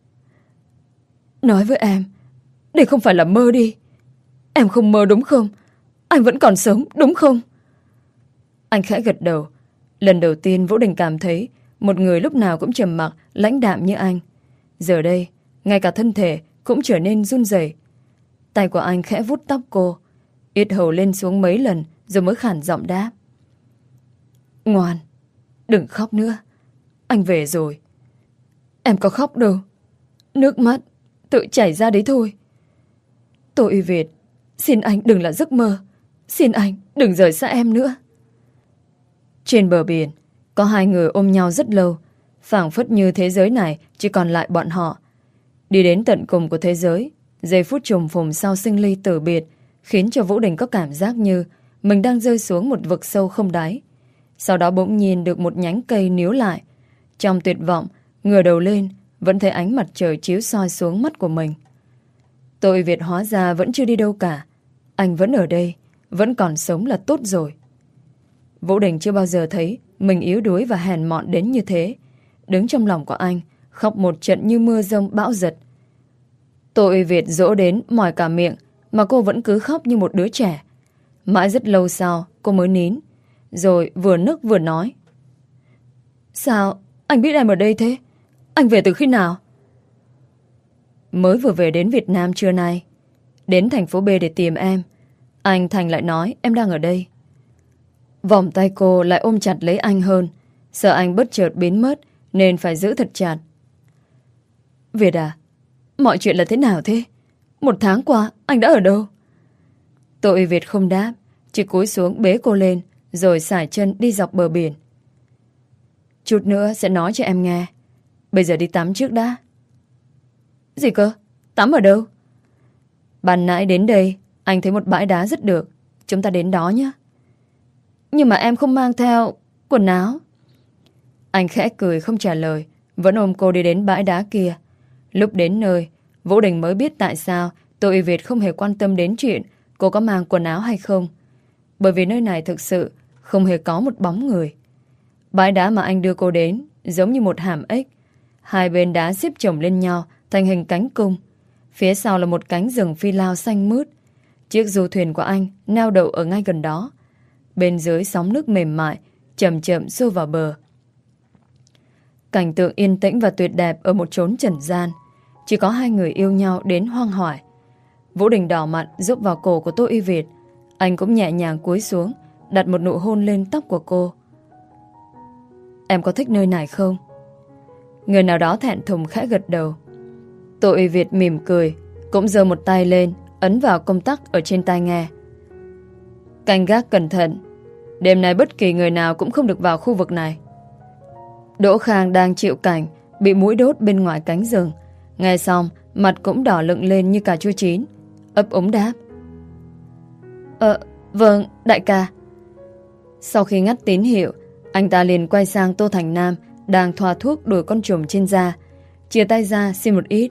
Nói với em, đây không phải là mơ đi. Em không mơ đúng không? Anh vẫn còn sống đúng không? Anh khẽ gật đầu. Lần đầu tiên Vũ Đình cảm thấy một người lúc nào cũng trầm mặc, lãnh đạm như anh, giờ đây ngay cả thân thể cũng trở nên run rẩy. Tay của anh khẽ vuốt tóc cô, yết hầu lên xuống mấy lần rồi mới khản giọng đáp: Ngoan, đừng khóc nữa. Anh về rồi. Em có khóc đâu, nước mắt tự chảy ra đấy thôi. Tô Y Việt, xin anh đừng là giấc mơ. Xin anh đừng rời xa em nữa. Trên bờ biển có hai người ôm nhau rất lâu, phảng phất như thế giới này chỉ còn lại bọn họ. Đi đến tận cùng của thế giới, giây phút trùng phùng sau sinh ly tử biệt khiến cho Vũ Đình có cảm giác như mình đang rơi xuống một vực sâu không đáy. Sau đó bỗng nhìn được một nhánh cây níu lại. Trong tuyệt vọng, ngửa đầu lên, vẫn thấy ánh mặt trời chiếu soi xuống mắt của mình. Tô Y Việt hóa ra vẫn chưa đi đâu cả. Anh vẫn ở đây, vẫn còn sống là tốt rồi. Vũ Đình chưa bao giờ thấy mình yếu đuối và hèn mọn đến như thế. Đứng trong lòng của anh, khóc một trận như mưa rông bão giật. Tô Y Việt dỗ đến mỏi cả miệng, mà cô vẫn cứ khóc như một đứa trẻ. Mãi rất lâu sau, cô mới nín, rồi vừa nức vừa nói: Sao anh biết em ở đây thế? Anh về từ khi nào? Mới vừa về đến Việt Nam trưa nay. Đến thành phố B để tìm em. Anh Thành lại nói em đang ở đây. Vòng tay cô lại ôm chặt lấy anh hơn, sợ anh bất chợt biến mất nên phải giữ thật chặt. Việt à, mọi chuyện là thế nào thế? Một tháng qua anh đã ở đâu? Tô Y Việt không đáp, chỉ cúi xuống bế cô lên rồi sải chân đi dọc bờ biển. Chút nữa sẽ nói cho em nghe. Bây giờ đi tắm trước đã. Gì cơ? Tắm ở đâu? Ban nãy đến đây anh thấy một bãi đá rất được. Chúng ta đến đó nhé. Nhưng mà em không mang theo quần áo. Anh khẽ cười không trả lời, vẫn ôm cô đi đến bãi đá kia. Lúc đến nơi, Vũ Đình mới biết tại sao Tô Y Việt không hề quan tâm đến chuyện cô có mang quần áo hay không. Bởi vì nơi này thực sự không hề có một bóng người. Bãi đá mà anh đưa cô đến giống như một hàm ếch. Hai bên đá xếp chồng lên nhau thành hình cánh cung. Phía sau là một cánh rừng phi lao xanh mướt. Chiếc du thuyền của anh neo đậu ở ngay gần đó. Bên dưới sóng nước mềm mại chậm chậm xô vào bờ. Cảnh tượng yên tĩnh và tuyệt đẹp ở một chốn trần gian. Chỉ có hai người yêu nhau đến hoang hoải. Vũ Đình đỏ mặt giúp vào cổ của Tô Y Việt. Anh cũng nhẹ nhàng cúi xuống, đặt một nụ hôn lên tóc của cô. Em có thích nơi này không? Người nào đó thẹn thùng khẽ gật đầu. Tô Y Việt mỉm cười, cũng giơ một tay lên, ấn vào công tắc ở trên tai nghe. Canh gác cẩn thận, đêm nay bất kỳ người nào cũng không được vào khu vực này. Đỗ Khang đang chịu cảnh bị muỗi đốt bên ngoài cánh rừng. Nghe xong, mặt cũng đỏ lựng lên như cà chua chín, ấp úng đáp. Ờ, vâng, đại ca. Sau khi ngắt tín hiệu, anh ta liền quay sang Tô Thành Nam đang thoa thuốc đuổi con trùng trên da, chia tay ra xin một ít.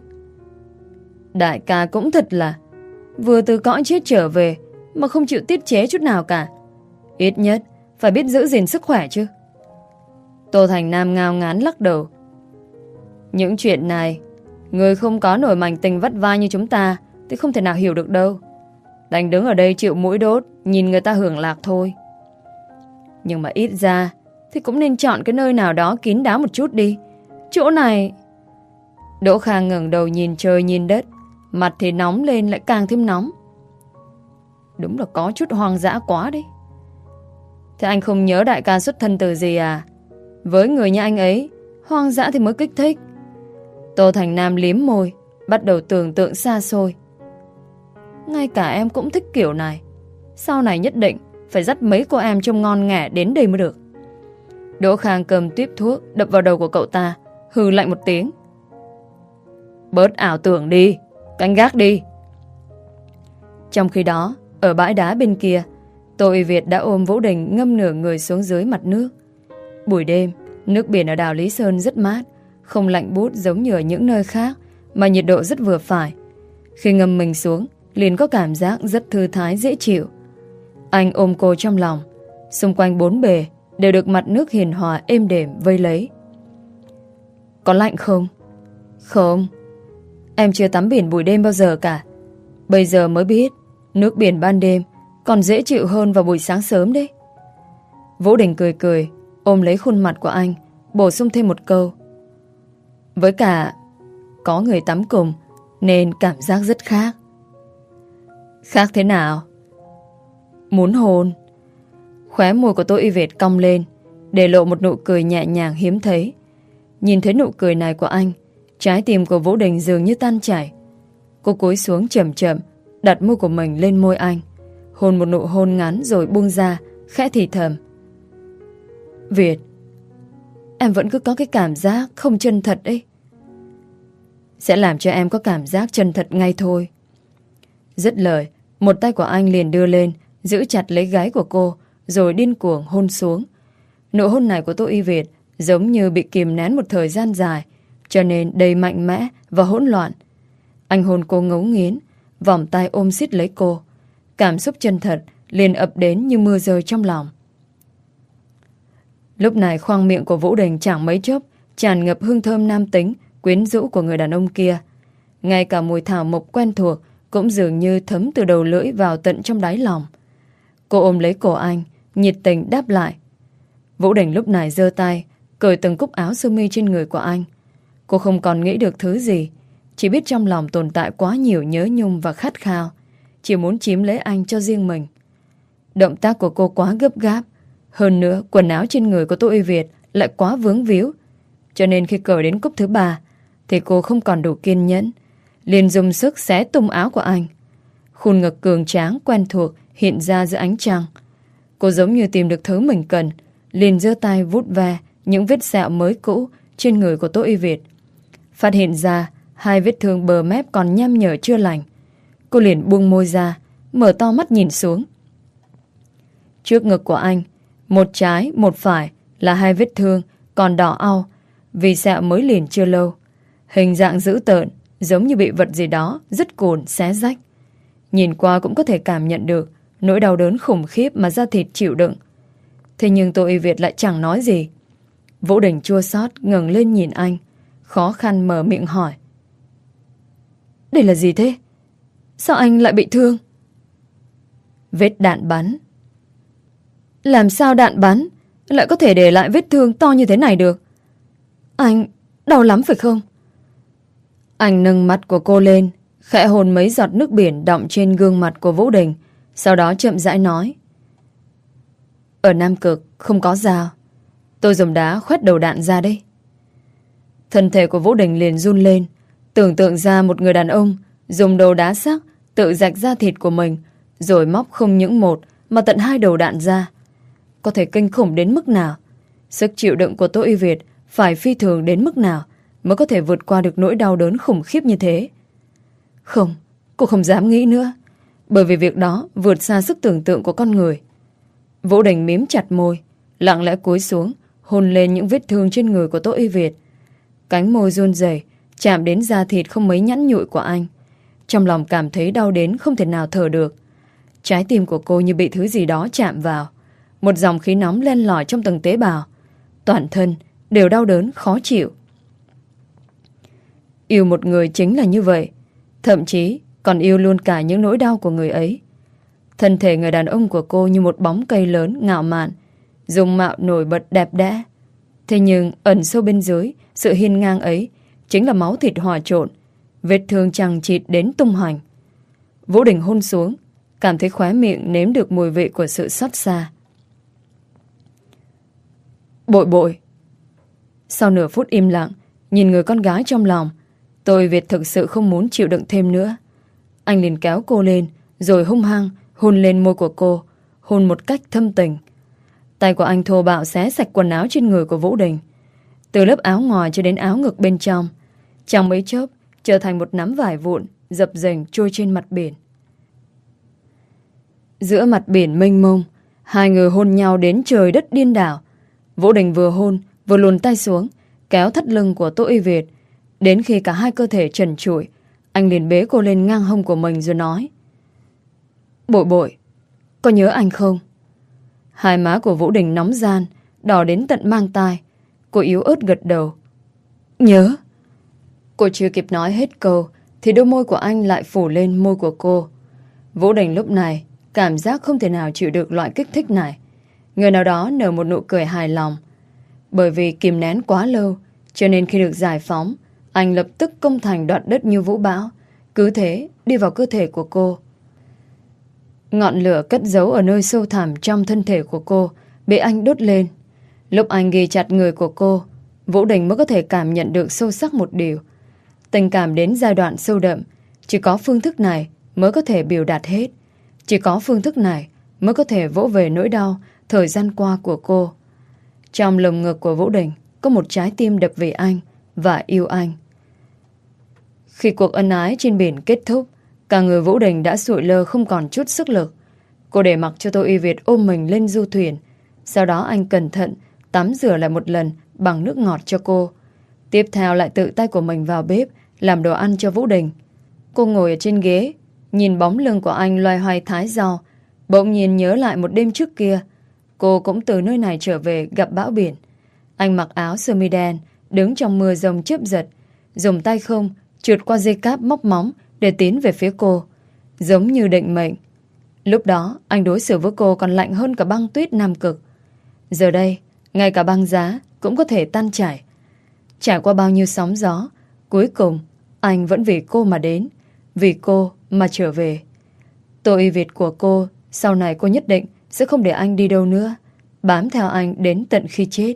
Đại ca cũng thật là vừa từ cõi chết trở về mà không chịu tiết chế chút nào cả. Ít nhất phải biết giữ gìn sức khỏe chứ. Tô Thành Nam ngao ngán lắc đầu. Những chuyện này, người không có nổi mảnh tình vắt vai như chúng ta thì không thể nào hiểu được đâu. Đành đứng ở đây chịu mũi đốt, nhìn người ta hưởng lạc thôi. Nhưng mà ít ra thì cũng nên chọn cái nơi nào đó kín đáo một chút đi. Chỗ này... Đỗ Khang ngẩng đầu nhìn trời nhìn đất, mặt thì nóng lên lại càng thêm nóng. Đúng là có chút hoang dã quá đấy. Thế anh không nhớ đại ca xuất thân từ gì à? Với người như anh ấy, hoang dã thì mới kích thích. Tô Thành Nam liếm môi, bắt đầu tưởng tượng xa xôi. Ngay cả em cũng thích kiểu này. Sau này nhất định phải dắt mấy cô em trông ngon nghẻ đến đây mới được. Đỗ Khang cầm tuyếp thuốc đập vào đầu của cậu ta, hừ lạnh một tiếng. Bớt ảo tưởng đi, canh gác đi. Trong khi đó, ở bãi đá bên kia, Tô Y Việt đã ôm Vũ Đình ngâm nửa người xuống dưới mặt nước. Buổi đêm, nước biển ở đảo Lý Sơn rất mát, không lạnh buốt giống như ở những nơi khác, mà nhiệt độ rất vừa phải. Khi ngâm mình xuống, liền có cảm giác rất thư thái dễ chịu. Anh ôm cô trong lòng, xung quanh bốn bề đều được mặt nước hiền hòa êm đềm vây lấy. Có lạnh không? Không, em chưa tắm biển buổi đêm bao giờ cả. Bây giờ mới biết nước biển ban đêm còn dễ chịu hơn vào buổi sáng sớm đấy. Vũ Đình cười cười, ôm lấy khuôn mặt của anh, bổ sung thêm một câu. Với cả có người tắm cùng nên cảm giác rất khác. Khác thế nào? Muốn hôn. Khóe môi của Tô Y Việt cong lên, để lộ một nụ cười nhẹ nhàng hiếm thấy. Nhìn thấy nụ cười này của anh, trái tim của Vũ Đình dường như tan chảy. Cô cúi xuống chậm chậm, đặt môi của mình lên môi anh, hôn một nụ hôn ngắn rồi buông ra, khẽ thì thầm. Việt, em vẫn cứ có cái cảm giác không chân thật ấy. Sẽ làm cho em có cảm giác chân thật ngay thôi. Dứt lời, một tay của anh liền đưa lên, giữ chặt lấy gáy của cô, rồi điên cuồng hôn xuống. Nụ hôn này của Tô Y Việt giống như bị kìm nén một thời gian dài, cho nên đầy mạnh mẽ và hỗn loạn. Anh hôn cô ngấu nghiến, vòng tay ôm siết lấy cô. Cảm xúc chân thật liền ập đến như mưa rơi trong lòng. Lúc này khoang miệng của Vũ Đình chẳng mấy chốc tràn ngập hương thơm nam tính, quyến rũ của người đàn ông kia. Ngay cả mùi thảo mộc quen thuộc cũng dường như thấm từ đầu lưỡi vào tận trong đáy lòng. Cô ôm lấy cổ anh, nhiệt tình đáp lại. Vũ Đình lúc này giơ tay cởi từng cúc áo sơ mi trên người của anh. Cô không còn nghĩ được thứ gì, chỉ biết trong lòng tồn tại quá nhiều nhớ nhung và khát khao, chỉ muốn chiếm lấy anh cho riêng mình. Động tác của cô quá gấp gáp, hơn nữa quần áo trên người của Tô Y Việt lại quá vướng víu, cho nên khi cởi đến cúc thứ ba thì cô không còn đủ kiên nhẫn, liền dùng sức xé tung áo của anh. Khuôn ngực cường tráng quen thuộc hiện ra giữa ánh trăng. Cô giống như tìm được thứ mình cần, liền giơ tay vuốt ve những vết sẹo mới cũ trên người của Tô Y Việt. Phát hiện ra hai vết thương bờ mép còn nham nhở chưa lành. Cô liền buông môi ra, mở to mắt nhìn xuống. Trước ngực của anh, một trái, một phải là hai vết thương còn đỏ au vì sẹo mới liền chưa lâu. Hình dạng dữ tợn, giống như bị vật gì đó rứt cồn xé rách. Nhìn qua cũng có thể cảm nhận được nỗi đau đớn khủng khiếp mà da thịt chịu đựng. Thế nhưng Tô Y Việt lại chẳng nói gì. Vũ Đình chua xót ngẩng lên nhìn anh, khó khăn mở miệng hỏi. Đây là gì thế? Sao anh lại bị thương? Vết đạn bắn. Làm sao đạn bắn lại có thể để lại vết thương to như thế này được? Anh đau lắm phải không? Anh nâng mặt của cô lên, khẽ hôn mấy giọt nước biển đọng trên gương mặt của Vũ Đình, sau đó chậm rãi nói. Ở Nam Cực không có dao, tôi dùng đá khoét đầu đạn ra đây. Thân thể của Vũ Đình liền run lên, tưởng tượng ra một người đàn ông dùng đầu đá sắc tự rạch da thịt của mình, rồi móc không những một mà tận hai đầu đạn ra. Có thể kinh khủng đến mức nào? Sức chịu đựng của Tô Y Việt phải phi thường đến mức nào mới có thể vượt qua được nỗi đau đớn khủng khiếp như thế? Không, cô không dám nghĩ nữa, bởi vì việc đó vượt xa sức tưởng tượng của con người. Vũ Đình mím chặt môi, lặng lẽ cúi xuống, hôn lên những vết thương trên người của Tô Y Việt. Cánh môi run rẩy chạm đến da thịt không mấy nhẵn nhụi của anh. Trong lòng cảm thấy đau đến không thể nào thở được. Trái tim của cô như bị thứ gì đó chạm vào. Một dòng khí nóng len lỏi trong từng tế bào. Toàn thân đều đau đớn khó chịu. Yêu một người chính là như vậy, thậm chí còn yêu luôn cả những nỗi đau của người ấy. Thân thể người đàn ông của cô như một bóng cây lớn ngạo mạn, dung mạo nổi bật đẹp đẽ. Thế nhưng ẩn sâu bên dưới sự hiên ngang ấy chính là máu thịt hòa trộn, vết thương chằng chịt đến tung hoành. Vũ Đình hôn xuống, cảm thấy khóe miệng nếm được mùi vị của sự xót xa. Bội bội. Sau nửa phút im lặng, nhìn người con gái trong lòng, Tô Việt thực sự không muốn chịu đựng thêm nữa. Anh liền kéo cô lên, rồi hung hăng hôn lên môi của cô, hôn một cách thâm tình. Tay của anh thô bạo xé sạch quần áo trên người của Vũ Đình, từ lớp áo ngoài cho đến áo ngực bên trong. Trong mấy chớp trở thành một nắm vải vụn dập dềnh trôi trên mặt biển. Giữa mặt biển mênh mông, hai người hôn nhau đến trời đất điên đảo. Vũ Đình vừa hôn vừa luồn tay xuống, kéo thắt lưng của Tô Y Việt. Đến khi cả hai cơ thể trần trụi, anh liền bế cô lên ngang hông của mình rồi nói. Bội bội, có nhớ anh không? Hai má của Vũ Đình nóng ran, đỏ đến tận mang tai. Cô yếu ớt gật đầu. Nhớ. Cô chưa kịp nói hết câu thì đôi môi của anh lại phủ lên môi của cô. Vũ Đình lúc này cảm giác không thể nào chịu được loại kích thích này. Người nào đó nở một nụ cười hài lòng. Bởi vì kìm nén quá lâu, cho nên khi được giải phóng, anh lập tức công thành đoạt đất như vũ bão, cứ thế đi vào cơ thể của cô. Ngọn lửa cất giấu ở nơi sâu thẳm trong thân thể của cô bị anh đốt lên. Lúc anh ghi chặt người của cô, Vũ Đình mới có thể cảm nhận được sâu sắc một điều. Tình cảm đến giai đoạn sâu đậm, chỉ có phương thức này mới có thể biểu đạt hết. Chỉ có phương thức này mới có thể vỗ về nỗi đau thời gian qua của cô. Trong lồng ngực của Vũ Đình có một trái tim đập vì anh và yêu anh. Khi cuộc ân ái trên biển kết thúc, cả người Vũ Đình đã sụi lơ không còn chút sức lực. Cô để mặc cho Tô Y Việt ôm mình lên du thuyền. Sau đó anh cẩn thận tắm rửa lại một lần bằng nước ngọt cho cô. Tiếp theo lại tự tay của mình vào bếp làm đồ ăn cho Vũ Đình. Cô ngồi ở trên ghế, nhìn bóng lưng của anh loay hoay thái rau, bỗng nhiên nhớ lại một đêm trước kia. Cô cũng từ nơi này trở về gặp bão biển. Anh mặc áo sơ mi đen, đứng trong mưa rông chớp giật, dùng tay không trượt qua dây cáp móc móng để tiến về phía cô, giống như định mệnh. Lúc đó anh đối xử với cô còn lạnh hơn cả băng tuyết Nam Cực. Giờ đây, ngay cả băng giá cũng có thể tan chảy. Trải qua bao nhiêu sóng gió, cuối cùng anh vẫn vì cô mà đến, vì cô mà trở về. Tô Y Việt của cô, sau này cô nhất định sẽ không để anh đi đâu nữa, bám theo anh đến tận khi chết.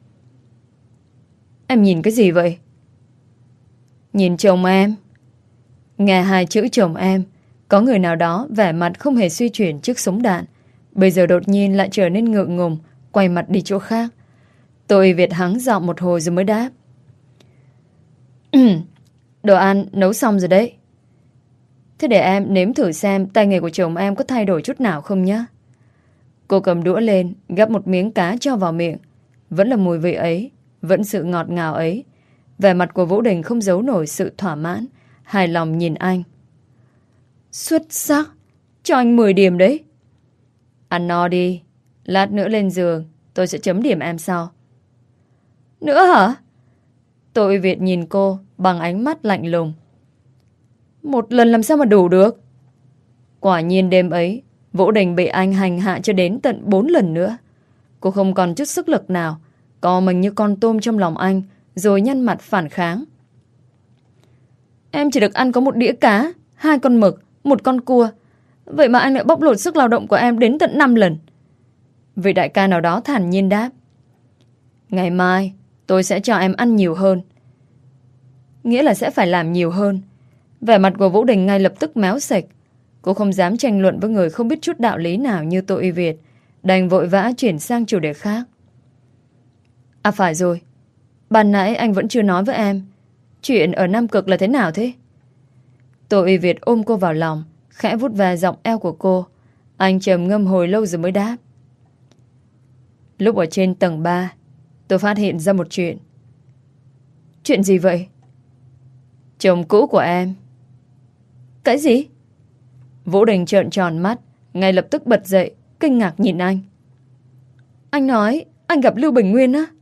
Em nhìn cái gì vậy? Nhìn chồng em. Nghe hai chữ chồng em, có người nào đó vẻ mặt không hề suy chuyển trước súng đạn, bây giờ đột nhiên lại trở nên ngượng ngùng, quay mặt đi chỗ khác. Tô Y Việt hắng giọng một hồi rồi mới đáp. Đồ ăn nấu xong rồi đấy. Thế để em nếm thử xem tay nghề của chồng em có thay đổi chút nào không nhá. Cô cầm đũa lên, gắp một miếng cá cho vào miệng. Vẫn là mùi vị ấy, vẫn sự ngọt ngào ấy. Vẻ mặt của Vũ Đình không giấu nổi sự thỏa mãn, hài lòng nhìn anh. Xuất sắc, cho anh mười điểm đấy. Ăn no đi, lát nữa lên giường, tôi sẽ chấm điểm em sau. Nữa hả? Tô Uy Việt nhìn cô bằng ánh mắt lạnh lùng. Một lần làm sao mà đủ được? Quả nhiên đêm ấy, Vũ Đình bị anh hành hạ cho đến tận bốn lần nữa. Cô không còn chút sức lực nào, co mình như con tôm trong lòng anh, rồi nhăn mặt phản kháng. Em chỉ được ăn có một đĩa cá, hai con mực, một con cua. Vậy mà anh lại bóc lột sức lao động của em đến tận năm lần. Vị đại ca nào đó thản nhiên đáp. Ngày mai, tôi sẽ cho em ăn nhiều hơn. Nghĩa là sẽ phải làm nhiều hơn. Vẻ mặt của Vũ Đình ngay lập tức méo sạch. Cô không dám tranh luận với người không biết chút đạo lý nào như Tô Uy Việt, đành vội vã chuyển sang chủ đề khác. À phải rồi, ban nãy anh vẫn chưa nói với em chuyện ở Nam Cực là thế nào thế? Tô Uy Việt ôm cô vào lòng, khẽ vuốt ve giọng eo của cô. Anh trầm ngâm hồi lâu rồi mới đáp. Lúc ở trên tầng ba, tôi phát hiện ra một chuyện. Chuyện gì vậy? Chồng cũ của em. Cái gì? Vũ Đình trợn tròn mắt, ngay lập tức bật dậy, kinh ngạc nhìn anh. Anh nói anh gặp Lưu Bình Nguyên á?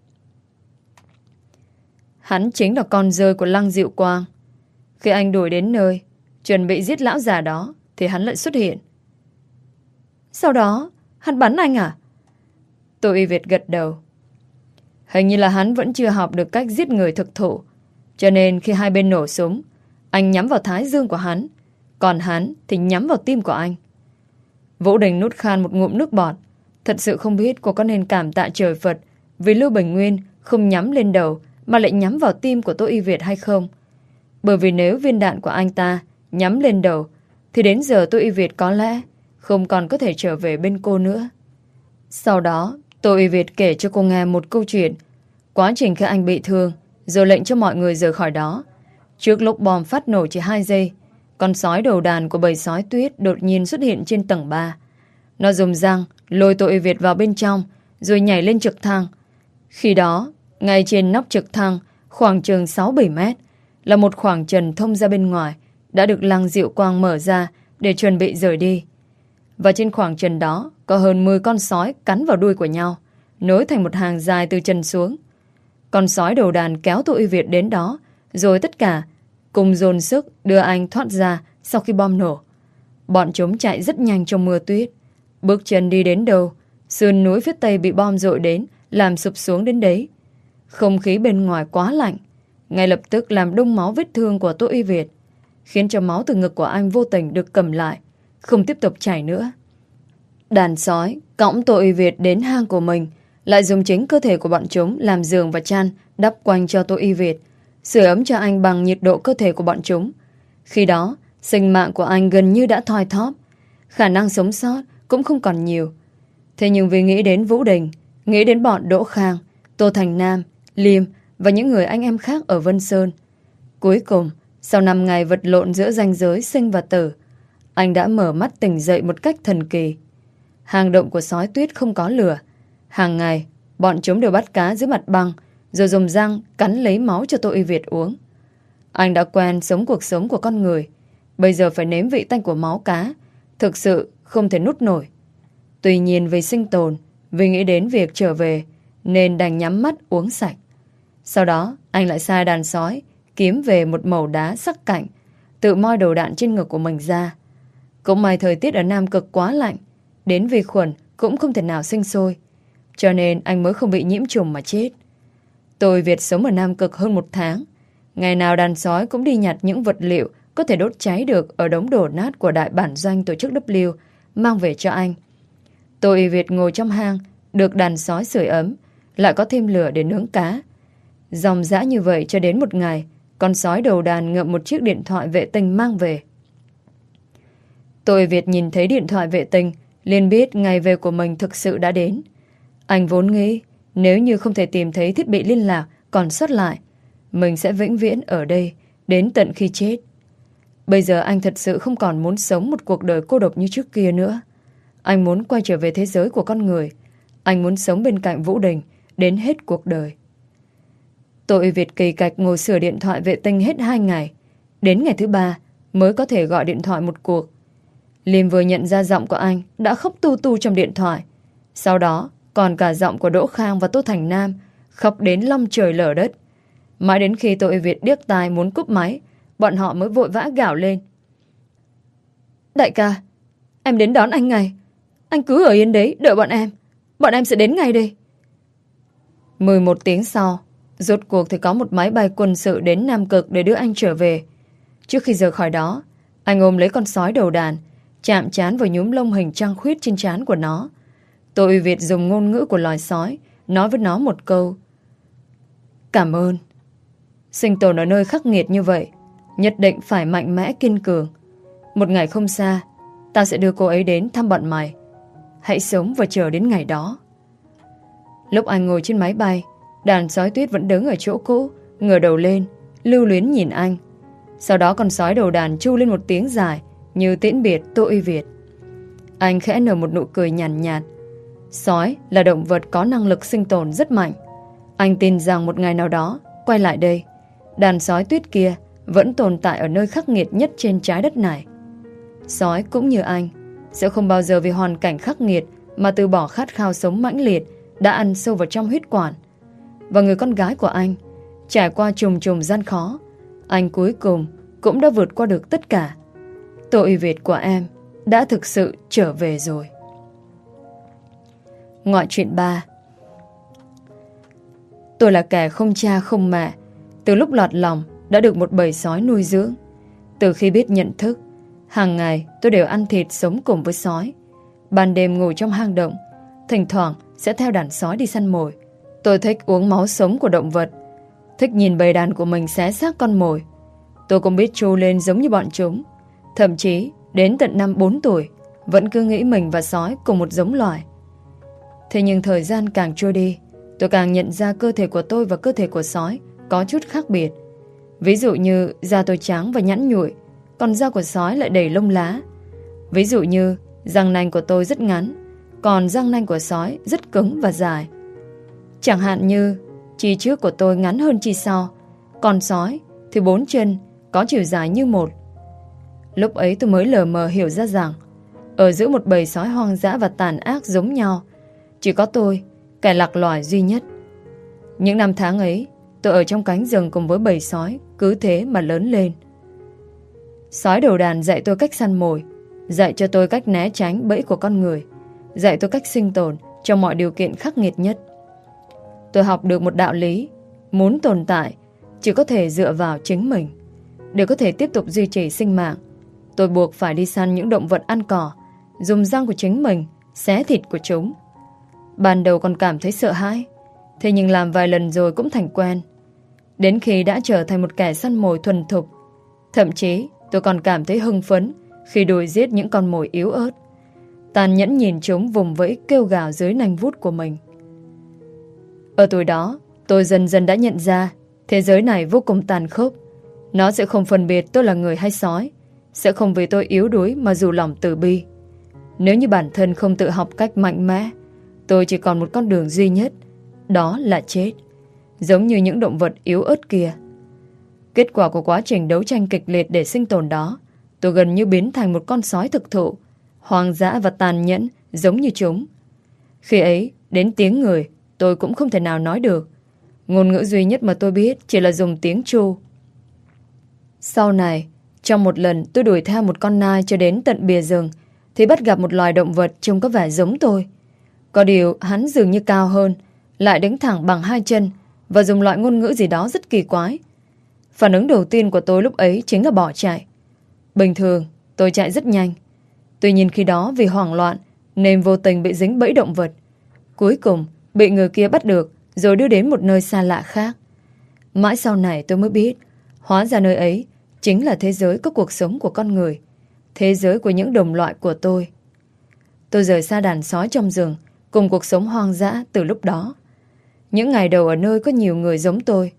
Hắn chính là con rơi của Lăng Diệu Quang. Khi anh đuổi đến nơi chuẩn bị giết lão già đó thì hắn lại xuất hiện. Sau đó hắn bắn anh à? Tô Uy Việt gật đầu. Hình như là hắn vẫn chưa học được cách giết người thực thụ, cho nên khi hai bên nổ súng, anh nhắm vào thái dương của hắn, còn hắn thì nhắm vào tim của anh. Vũ Đình nuốt khan một ngụm nước bọt. Thật sự không biết cô có nên cảm tạ trời Phật vì Lưu Bình Nguyên không nhắm lên đầu mà lại nhắm vào tim của Tô Uy Việt hay không. Bởi vì nếu viên đạn của anh ta nhắm lên đầu thì đến giờ Tô Uy Việt có lẽ không còn có thể trở về bên cô nữa. Sau đó Tô Uy Việt kể cho cô nghe một câu chuyện quá trình khi anh bị thương, rồi lệnh cho mọi người rời khỏi đó. Trước lúc bom phát nổ chỉ hai giây, con sói đầu đàn của bầy sói tuyết đột nhiên xuất hiện trên tầng ba. Nó dùng răng lôi Tô Uy Việt vào bên trong, rồi nhảy lên trực thăng. Khi đó, ngay trên nóc trực thăng, khoảng chừng sáu bảy mét, là một khoảng trần thông ra bên ngoài, đã được Lăng Diệu Quang mở ra để chuẩn bị rời đi. Và trên khoảng trần đó có hơn mười con sói cắn vào đuôi của nhau, nối thành một hàng dài từ trần xuống. Con sói đầu đàn kéo Tô Uy Việt đến đó, rồi tất cả cùng dồn sức đưa anh thoát ra sau khi bom nổ. Bọn chúng chạy rất nhanh trong mưa tuyết. Bước chân đi đến đâu, sườn núi phía tây bị bom dội đến, làm sụp xuống đến đấy. Không khí bên ngoài quá lạnh, ngay lập tức làm đông máu vết thương của Tô Uy Việt, khiến cho máu từ ngực của anh vô tình được cầm lại, không tiếp tục chảy nữa. Đàn sói cõng Tô Uy Việt đến hang của mình, lại dùng chính cơ thể của bọn chúng làm giường và chăn đắp quanh cho Tô Uy Việt, sưởi ấm cho anh bằng nhiệt độ cơ thể của bọn chúng. Khi đó, sinh mạng của anh gần như đã thoi thóp, khả năng sống sót cũng không còn nhiều. Thế nhưng vì nghĩ đến Vũ Đình, nghĩ đến bọn Đỗ Khang, Tô Thành Nam, Liêm và những người anh em khác ở Vân Sơn, cuối cùng, sau năm ngày vật lộn giữa ranh giới sinh và tử, anh đã mở mắt tỉnh dậy một cách thần kỳ. Hang động của sói tuyết không có lửa. Hàng ngày, bọn chúng đều bắt cá dưới mặt băng, rồi dùng răng cắn lấy máu cho Tô Uy Việt uống. Anh đã quen sống cuộc sống của con người, bây giờ phải nếm vị tanh của máu cá, thực sự không thể nuốt nổi. Tuy nhiên vì sinh tồn, vì nghĩ đến việc trở về, nên đành nhắm mắt uống sạch. Sau đó, anh lại sai đàn sói kiếm về một mẩu đá sắc cạnh, tự moi đầu đạn trên ngực của mình ra. Cũng may thời tiết ở Nam Cực quá lạnh, đến vi khuẩn cũng không thể nào sinh sôi, cho nên anh mới không bị nhiễm trùng mà chết. Tôi Việt sống ở Nam Cực hơn một tháng. Ngày nào đàn sói cũng đi nhặt những vật liệu có thể đốt cháy được ở đống đổ nát của đại bản doanh tổ chức W, mang về cho anh. Tôi Việt ngồi trong hang, được đàn sói sưởi ấm, lại có thêm lửa để nướng cá. Dòng dã như vậy cho đến một ngày, con sói đầu đàn ngậm một chiếc điện thoại vệ tinh mang về. Tôi Việt nhìn thấy điện thoại vệ tinh, liền biết ngày về của mình thực sự đã đến. Anh vốn nghĩ nếu như không thể tìm thấy thiết bị liên lạc còn sót lại, mình sẽ vĩnh viễn ở đây đến tận khi chết. Bây giờ anh thật sự không còn muốn sống một cuộc đời cô độc như trước kia nữa. Anh muốn quay trở về thế giới của con người. Anh muốn sống bên cạnh Vũ Đình đến hết cuộc đời. Tô Uy Việt kỳ cạch ngồi sửa điện thoại vệ tinh hết hai ngày. Đến ngày thứ ba mới có thể gọi điện thoại một cuộc. Liêm vừa nhận ra giọng của anh đã khóc tu tu trong điện thoại. Sau đó còn cả giọng của Đỗ Khang và Tô Thành Nam khóc đến long trời lở đất. Mãi đến khi Tô Uy Việt điếc tai muốn cúp máy, bọn họ mới vội vã gào lên. Đại ca, em đến đón anh ngay. Anh cứ ở yên đấy đợi bọn em. Bọn em sẽ đến ngay đây. mười một tiếng sau, rốt cuộc thì có một máy bay quân sự đến Nam Cực để đưa anh trở về. Trước khi rời khỏi đó, anh ôm lấy con sói đầu đàn, chạm trán vào nhúm lông hình trăng khuyết trên trán của nó. Tô Uy Việt dùng ngôn ngữ của loài sói nói với nó một câu: cảm ơn. Sinh tồn ở nơi khắc nghiệt như vậy, nhất định phải mạnh mẽ kiên cường. Một ngày không xa, tao sẽ đưa cô ấy đến thăm bọn mày. Hãy sống và chờ đến ngày đó. Lúc anh ngồi trên máy bay, đàn sói tuyết vẫn đứng ở chỗ cũ, ngửa đầu lên, lưu luyến nhìn anh. Sau đó con sói đầu đàn tru lên một tiếng dài như tiễn biệt Tô Uy Việt. Anh khẽ nở một nụ cười nhàn nhạt, nhạt. Sói là động vật có năng lực sinh tồn rất mạnh. Anh tin rằng một ngày nào đó quay lại đây, đàn sói tuyết kia vẫn tồn tại ở nơi khắc nghiệt nhất trên trái đất này. Sói cũng như anh sẽ không bao giờ vì hoàn cảnh khắc nghiệt mà từ bỏ khát khao sống mãnh liệt đã ăn sâu vào trong huyết quản. Và người con gái của anh, trải qua trùng trùng gian khó, anh cuối cùng cũng đã vượt qua được tất cả. Tô Uy Việt của em đã thực sự trở về rồi. Ngoại truyện ba. Tôi là kẻ không cha không mẹ. Từ lúc lọt lòng đã được một bầy sói nuôi dưỡng. Từ khi biết nhận thức, hàng ngày tôi đều ăn thịt sống cùng với sói. Ban đêm ngủ trong hang động, thỉnh thoảng sẽ theo đàn sói đi săn mồi. Tôi thích uống máu sống của động vật, thích nhìn bầy đàn của mình xé xác con mồi. Tôi cũng biết tru lên giống như bọn chúng. Thậm chí đến tận năm bốn tuổi vẫn cứ nghĩ mình và sói cùng một giống loài. Thế nhưng thời gian càng trôi đi, tôi càng nhận ra cơ thể của tôi và cơ thể của sói có chút khác biệt. Ví dụ như da tôi trắng và nhẵn nhụi, còn da của sói lại đầy lông lá. Ví dụ như răng nanh của tôi rất ngắn, còn răng nanh của sói rất cứng và dài. Chẳng hạn như chi trước của tôi ngắn hơn chi sau, còn sói thì bốn chân có chiều dài như một. Lúc ấy tôi mới lờ mờ hiểu ra rằng ở giữa một bầy sói hoang dã và tàn ác giống nhau, chỉ có tôi, kẻ lạc loài duy nhất. Những năm tháng ấy, tôi ở trong cánh rừng cùng với bầy sói, cứ thế mà lớn lên. Sói đầu đàn dạy tôi cách săn mồi, dạy cho tôi cách né tránh bẫy của con người, dạy tôi cách sinh tồn trong mọi điều kiện khắc nghiệt nhất. Tôi học được một đạo lý: muốn tồn tại chỉ có thể dựa vào chính mình. Để có thể tiếp tục duy trì sinh mạng, tôi buộc phải đi săn những động vật ăn cỏ, dùng răng của chính mình xé thịt của chúng. Ban đầu còn cảm thấy sợ hãi, thế nhưng làm vài lần rồi cũng thành quen. Đến khi đã trở thành một kẻ săn mồi thuần thục, thậm chí tôi còn cảm thấy hưng phấn khi đuổi giết những con mồi yếu ớt, tàn nhẫn nhìn chúng vùng vẫy kêu gào dưới nanh vuốt của mình. Ở tuổi đó, tôi dần dần đã nhận ra thế giới này vô cùng tàn khốc. Nó sẽ không phân biệt tôi là người hay sói, sẽ không vì tôi yếu đuối mà dù lòng từ bi. Nếu như bản thân không tự học cách mạnh mẽ, tôi chỉ còn một con đường duy nhất, đó là chết, giống như những động vật yếu ớt kia. Kết quả của quá trình đấu tranh kịch liệt để sinh tồn đó, tôi gần như biến thành một con sói thực thụ, hoang dã và tàn nhẫn giống như chúng. Khi ấy, đến tiếng người tôi cũng không thể nào nói được. Ngôn ngữ duy nhất mà tôi biết chỉ là dùng tiếng tru. Sau này, trong một lần tôi đuổi theo một con nai cho đến tận bìa rừng, thì bắt gặp một loài động vật trông có vẻ giống tôi. Có điều hắn dường như cao hơn, lại đứng thẳng bằng hai chân và dùng loại ngôn ngữ gì đó rất kỳ quái. Phản ứng đầu tiên của tôi lúc ấy chính là bỏ chạy. Bình thường tôi chạy rất nhanh, tuy nhiên khi đó vì hoảng loạn nên vô tình bị dính bẫy động vật. Cuối cùng bị người kia bắt được rồi đưa đến một nơi xa lạ khác. Mãi sau này tôi mới biết, hóa ra nơi ấy chính là thế giới có cuộc sống của con người, thế giới của những đồng loại của tôi. Tôi rời xa đàn sói trong rừng cùng cuộc sống hoang dã từ lúc đó. Những ngày đầu ở nơi có nhiều người giống tôi,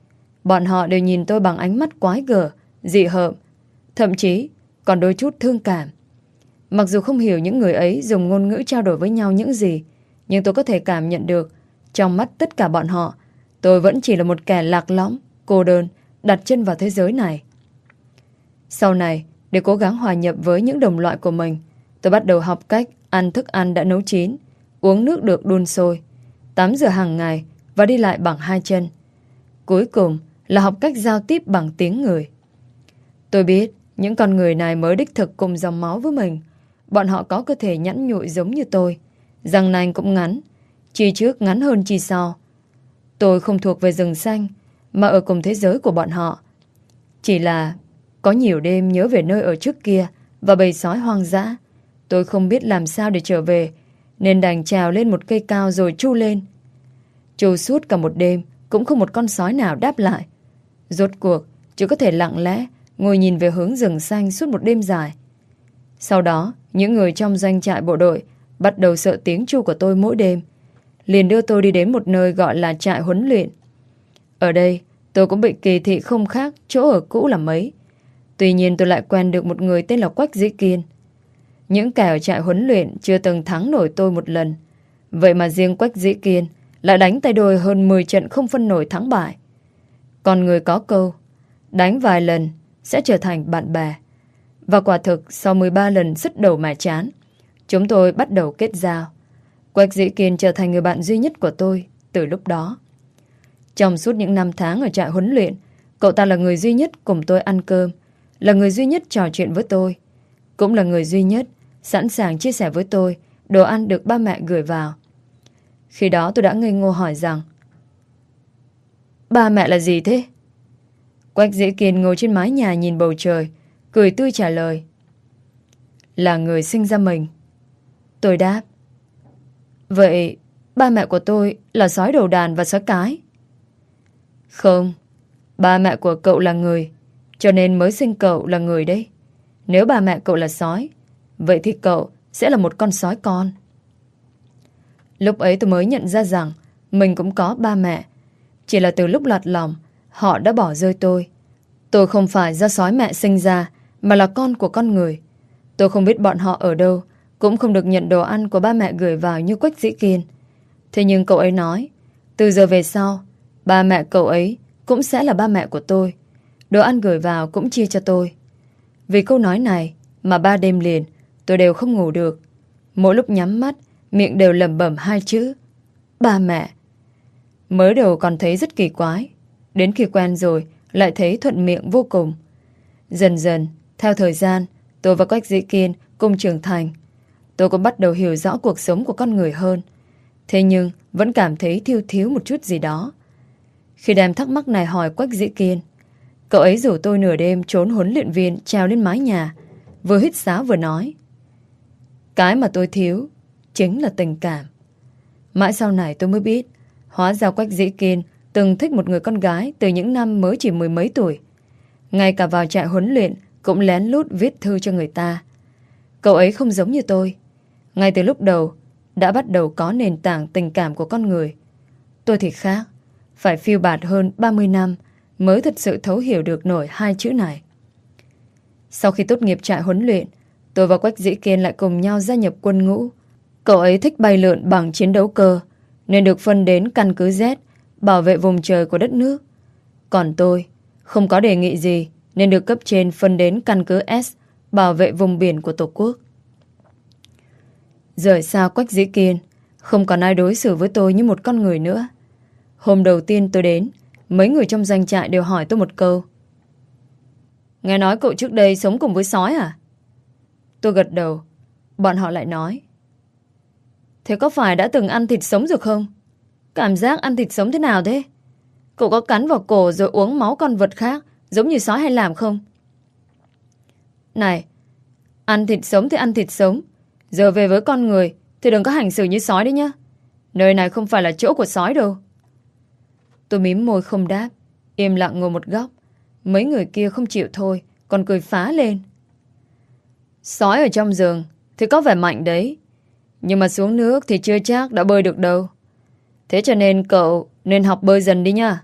Bọn họ đều nhìn tôi bằng ánh mắt quái gở, dị hợm, thậm chí còn đôi chút thương cảm. Mặc dù không hiểu những người ấy dùng ngôn ngữ trao đổi với nhau những gì, nhưng tôi có thể cảm nhận được trong mắt tất cả bọn họ, tôi vẫn chỉ là một kẻ lạc lõng, cô đơn, đặt chân vào thế giới này. Sau này, để cố gắng hòa nhập với những đồng loại của mình, tôi bắt đầu học cách ăn thức ăn đã nấu chín, uống nước được đun sôi, tắm rửa hàng ngày và đi lại bằng hai chân. Cuối cùng là học cách giao tiếp bằng tiếng người. Tôi biết những con người này mới đích thực cùng dòng máu với mình. Bọn họ có cơ thể nhẵn nhụi giống như tôi, răng nanh cũng ngắn, chi trước ngắn hơn chi sau. Tôi không thuộc về rừng xanh, mà ở cùng thế giới của bọn họ. Chỉ là có nhiều đêm nhớ về nơi ở trước kia và bầy sói hoang dã. Tôi không biết làm sao để trở về, nên đành trèo lên một cây cao rồi chu lên. Chu suốt cả một đêm, cũng không một con sói nào đáp lại. Rốt cuộc, chỉ có thể lặng lẽ ngồi nhìn về hướng rừng xanh suốt một đêm dài. Sau đó, những người trong doanh trại bộ đội bắt đầu sợ tiếng chu của tôi mỗi đêm, liền đưa tôi đi đến một nơi gọi là trại huấn luyện. Ở đây, tôi cũng bị kỳ thị không khác chỗ ở cũ là mấy. Tuy nhiên tôi lại quen được một người tên là Quách Dĩ Kiên. Những kẻ ở trại huấn luyện chưa từng thắng nổi tôi một lần. Vậy mà riêng Quách Dĩ Kiên lại đánh tay đôi hơn mười trận không phân nổi thắng bại. Còn người có câu, đánh vài lần sẽ trở thành bạn bè. Và quả thực sau mười ba lần sứt đầu mẻ chán, chúng tôi bắt đầu kết giao. Quách Dĩ Kiên trở thành người bạn duy nhất của tôi từ lúc đó. Trong suốt những năm tháng ở trại huấn luyện, cậu ta là người duy nhất cùng tôi ăn cơm, là người duy nhất trò chuyện với tôi, cũng là người duy nhất sẵn sàng chia sẻ với tôi đồ ăn được ba mẹ gửi vào. Khi đó tôi đã ngây ngô hỏi rằng, ba mẹ là gì thế? Quách Dĩ Kiên ngồi trên mái nhà nhìn bầu trời, cười tươi trả lời, là người sinh ra mình. Tôi đáp, vậy ba mẹ của tôi là sói đầu đàn và sói cái? Không, ba mẹ của cậu là người, cho nên mới sinh cậu là người đấy. Nếu ba mẹ cậu là sói, vậy thì cậu sẽ là một con sói con. Lúc ấy tôi mới nhận ra rằng mình cũng có ba mẹ. Chỉ là từ lúc lọt lòng, họ đã bỏ rơi tôi. Tôi không phải do sói mẹ sinh ra, mà là con của con người. Tôi không biết bọn họ ở đâu, cũng không được nhận đồ ăn của ba mẹ gửi vào như Quách Dĩ Kiên. Thế nhưng cậu ấy nói, từ giờ về sau, ba mẹ cậu ấy cũng sẽ là ba mẹ của tôi. Đồ ăn gửi vào cũng chia cho tôi. Vì câu nói này mà ba đêm liền tôi đều không ngủ được. Mỗi lúc nhắm mắt, miệng đều lẩm bẩm hai chữ, ba mẹ. Mới đầu còn thấy rất kỳ quái, đến khi quen rồi lại thấy thuận miệng vô cùng. Dần dần, theo thời gian, tôi và Quách Dĩ Kiên cùng trưởng thành. Tôi cũng bắt đầu hiểu rõ cuộc sống của con người hơn. Thế nhưng vẫn cảm thấy thiếu thiếu một chút gì đó. Khi đem thắc mắc này hỏi Quách Dĩ Kiên, cậu ấy rủ tôi nửa đêm trốn huấn luyện viên trèo lên mái nhà, vừa hít sáo vừa nói, cái mà tôi thiếu chính là tình cảm. Mãi sau này tôi mới biết, hóa ra Quách Dĩ Kiên từng thích một người con gái từ những năm mới chỉ mười mấy tuổi. Ngay cả vào trại huấn luyện cũng lén lút viết thư cho người ta. Cậu ấy không giống như tôi. Ngay từ lúc đầu đã bắt đầu có nền tảng tình cảm của con người. Tôi thì khác, phải phiêu bạt hơn ba mươi năm mới thật sự thấu hiểu được nổi hai chữ này. Sau khi tốt nghiệp trại huấn luyện, tôi và Quách Dĩ Kiên lại cùng nhau gia nhập quân ngũ. Cậu ấy thích bay lượn bằng chiến đấu cơ, nên được phân đến căn cứ Z, bảo vệ vùng trời của đất nước. Còn tôi, không có đề nghị gì, nên được cấp trên phân đến căn cứ S, bảo vệ vùng biển của Tổ quốc. Rời xa Quách Dĩ Kiên, không còn ai đối xử với tôi như một con người nữa. Hôm đầu tiên tôi đến, mấy người trong doanh trại đều hỏi tôi một câu, nghe nói cậu trước đây sống cùng với sói à? Tôi gật đầu. Bọn họ lại nói, thế có phải đã từng ăn thịt sống rồi không? Cảm giác ăn thịt sống thế nào thế? Cậu có cắn vào cổ rồi uống máu con vật khác giống như sói hay làm không? Này, ăn thịt sống thì ăn thịt sống, giờ về với con người thì đừng có hành xử như sói đấy nhá. Nơi này không phải là chỗ của sói đâu. Tôi mím môi không đáp, im lặng ngồi một góc. Mấy người kia không chịu thôi, còn cười phá lên. Sói ở trong rừng thì có vẻ mạnh đấy, nhưng mà xuống nước thì chưa chắc đã bơi được đâu. Thế cho nên cậu nên học bơi dần đi nha.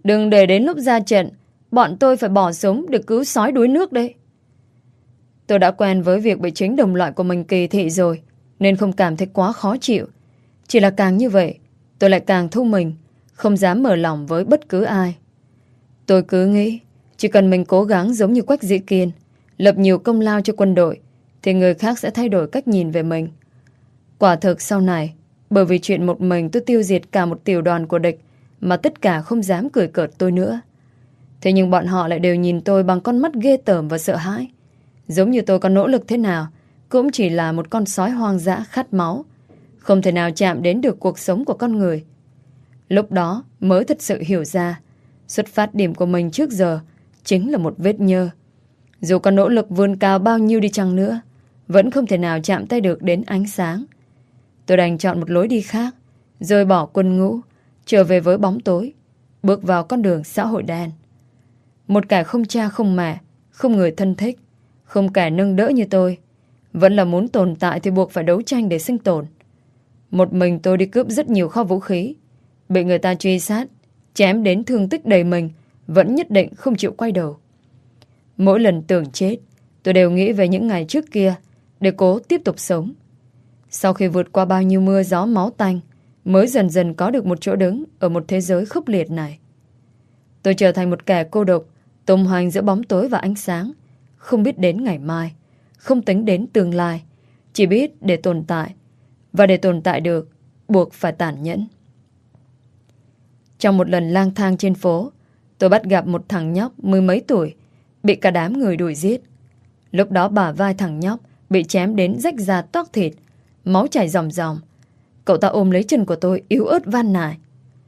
Đừng để đến lúc ra trận, bọn tôi phải bỏ súng để cứu sói đuối nước đấy. Tôi đã quen với việc bị chính đồng loại của mình kỳ thị rồi, nên không cảm thấy quá khó chịu. Chỉ là càng như vậy, tôi lại càng thu mình, không dám mở lòng với bất cứ ai. Tôi cứ nghĩ, chỉ cần mình cố gắng giống như Quách Dĩ Kiên, lập nhiều công lao cho quân đội, thì người khác sẽ thay đổi cách nhìn về mình. Quả thực sau này, bởi vì chuyện một mình tôi tiêu diệt cả một tiểu đoàn của địch, mà tất cả không dám cười cợt tôi nữa. Thế nhưng bọn họ lại đều nhìn tôi bằng con mắt ghê tởm và sợ hãi. Giống như tôi có nỗ lực thế nào, cũng chỉ là một con sói hoang dã khát máu, không thể nào chạm đến được cuộc sống của con người. Lúc đó mới thật sự hiểu ra, xuất phát điểm của mình trước giờ chính là một vết nhơ. Dù có nỗ lực vươn cao bao nhiêu đi chăng nữa, vẫn không thể nào chạm tay được đến ánh sáng. Tôi đành chọn một lối đi khác, rời bỏ quân ngũ, trở về với bóng tối, bước vào con đường xã hội đen. Một kẻ không cha không mẹ, không người thân thích, không kẻ nâng đỡ như tôi, vẫn là muốn tồn tại thì buộc phải đấu tranh để sinh tồn. Một mình tôi đi cướp rất nhiều kho vũ khí, bị người ta truy sát, chém đến thương tích đầy mình, vẫn nhất định không chịu quay đầu. Mỗi lần tưởng chết, tôi đều nghĩ về những ngày trước kia để cố tiếp tục sống. Sau khi vượt qua bao nhiêu mưa gió máu tanh, mới dần dần có được một chỗ đứng ở một thế giới khốc liệt này. Tôi trở thành một kẻ cô độc, tung hoành giữa bóng tối và ánh sáng, không biết đến ngày mai, không tính đến tương lai, chỉ biết để tồn tại. Và để tồn tại được, buộc phải tàn nhẫn. Trong một lần lang thang trên phố, tôi bắt gặp một thằng nhóc mười mấy tuổi, bị cả đám người đuổi giết. Lúc đó bả vai thằng nhóc bị chém đến rách da toác thịt, máu chảy ròng ròng. Cậu ta ôm lấy chân của tôi yếu ớt van nài.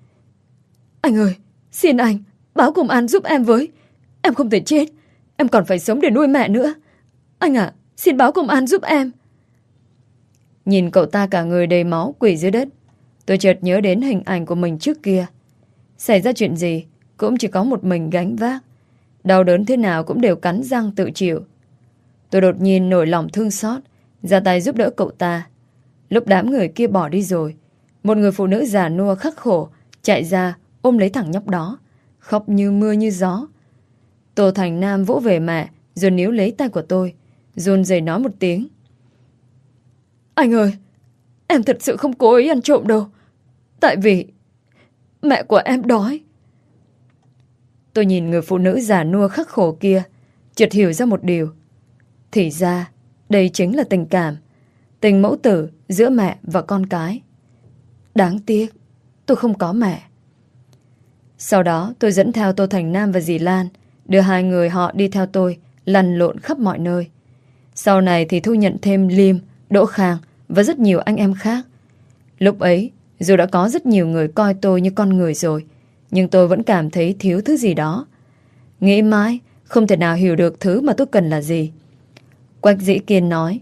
Anh ơi, xin anh, báo công an giúp em với. Em không thể chết, em còn phải sống để nuôi mẹ nữa. Anh à, xin báo công an giúp em. Nhìn cậu ta cả người đầy máu quỳ dưới đất, tôi chợt nhớ đến hình ảnh của mình trước kia. Xảy ra chuyện gì cũng chỉ có một mình gánh vác, đau đớn thế nào cũng đều cắn răng tự chịu. Tôi đột nhiên nổi lòng thương xót, ra tay giúp đỡ cậu ta. Lúc đám người kia bỏ đi rồi, một người phụ nữ già nua khắc khổ chạy ra ôm lấy thằng nhóc đó, khóc như mưa như gió. Tô Thành Nam vỗ về mẹ rồi níu lấy tay của tôi, run rẩy nói một tiếng. Anh ơi, em thật sự không cố ý ăn trộm đâu. Tại vì mẹ của em đói. Tôi nhìn người phụ nữ già nua khắc khổ kia, chợt hiểu ra một điều. Thì ra, đây chính là tình cảm, tình mẫu tử giữa mẹ và con cái. Đáng tiếc, tôi không có mẹ. Sau đó tôi dẫn theo Tô Thành Nam và dì Lan, đưa hai người họ đi theo tôi, lăn lộn khắp mọi nơi. Sau này thì thu nhận thêm Liêm, Đỗ Khang và rất nhiều anh em khác. Lúc ấy, dù đã có rất nhiều người coi tôi như con người rồi, nhưng tôi vẫn cảm thấy thiếu thứ gì đó. Nghĩ mãi, không thể nào hiểu được thứ mà tôi cần là gì. Quách Dĩ Kiên nói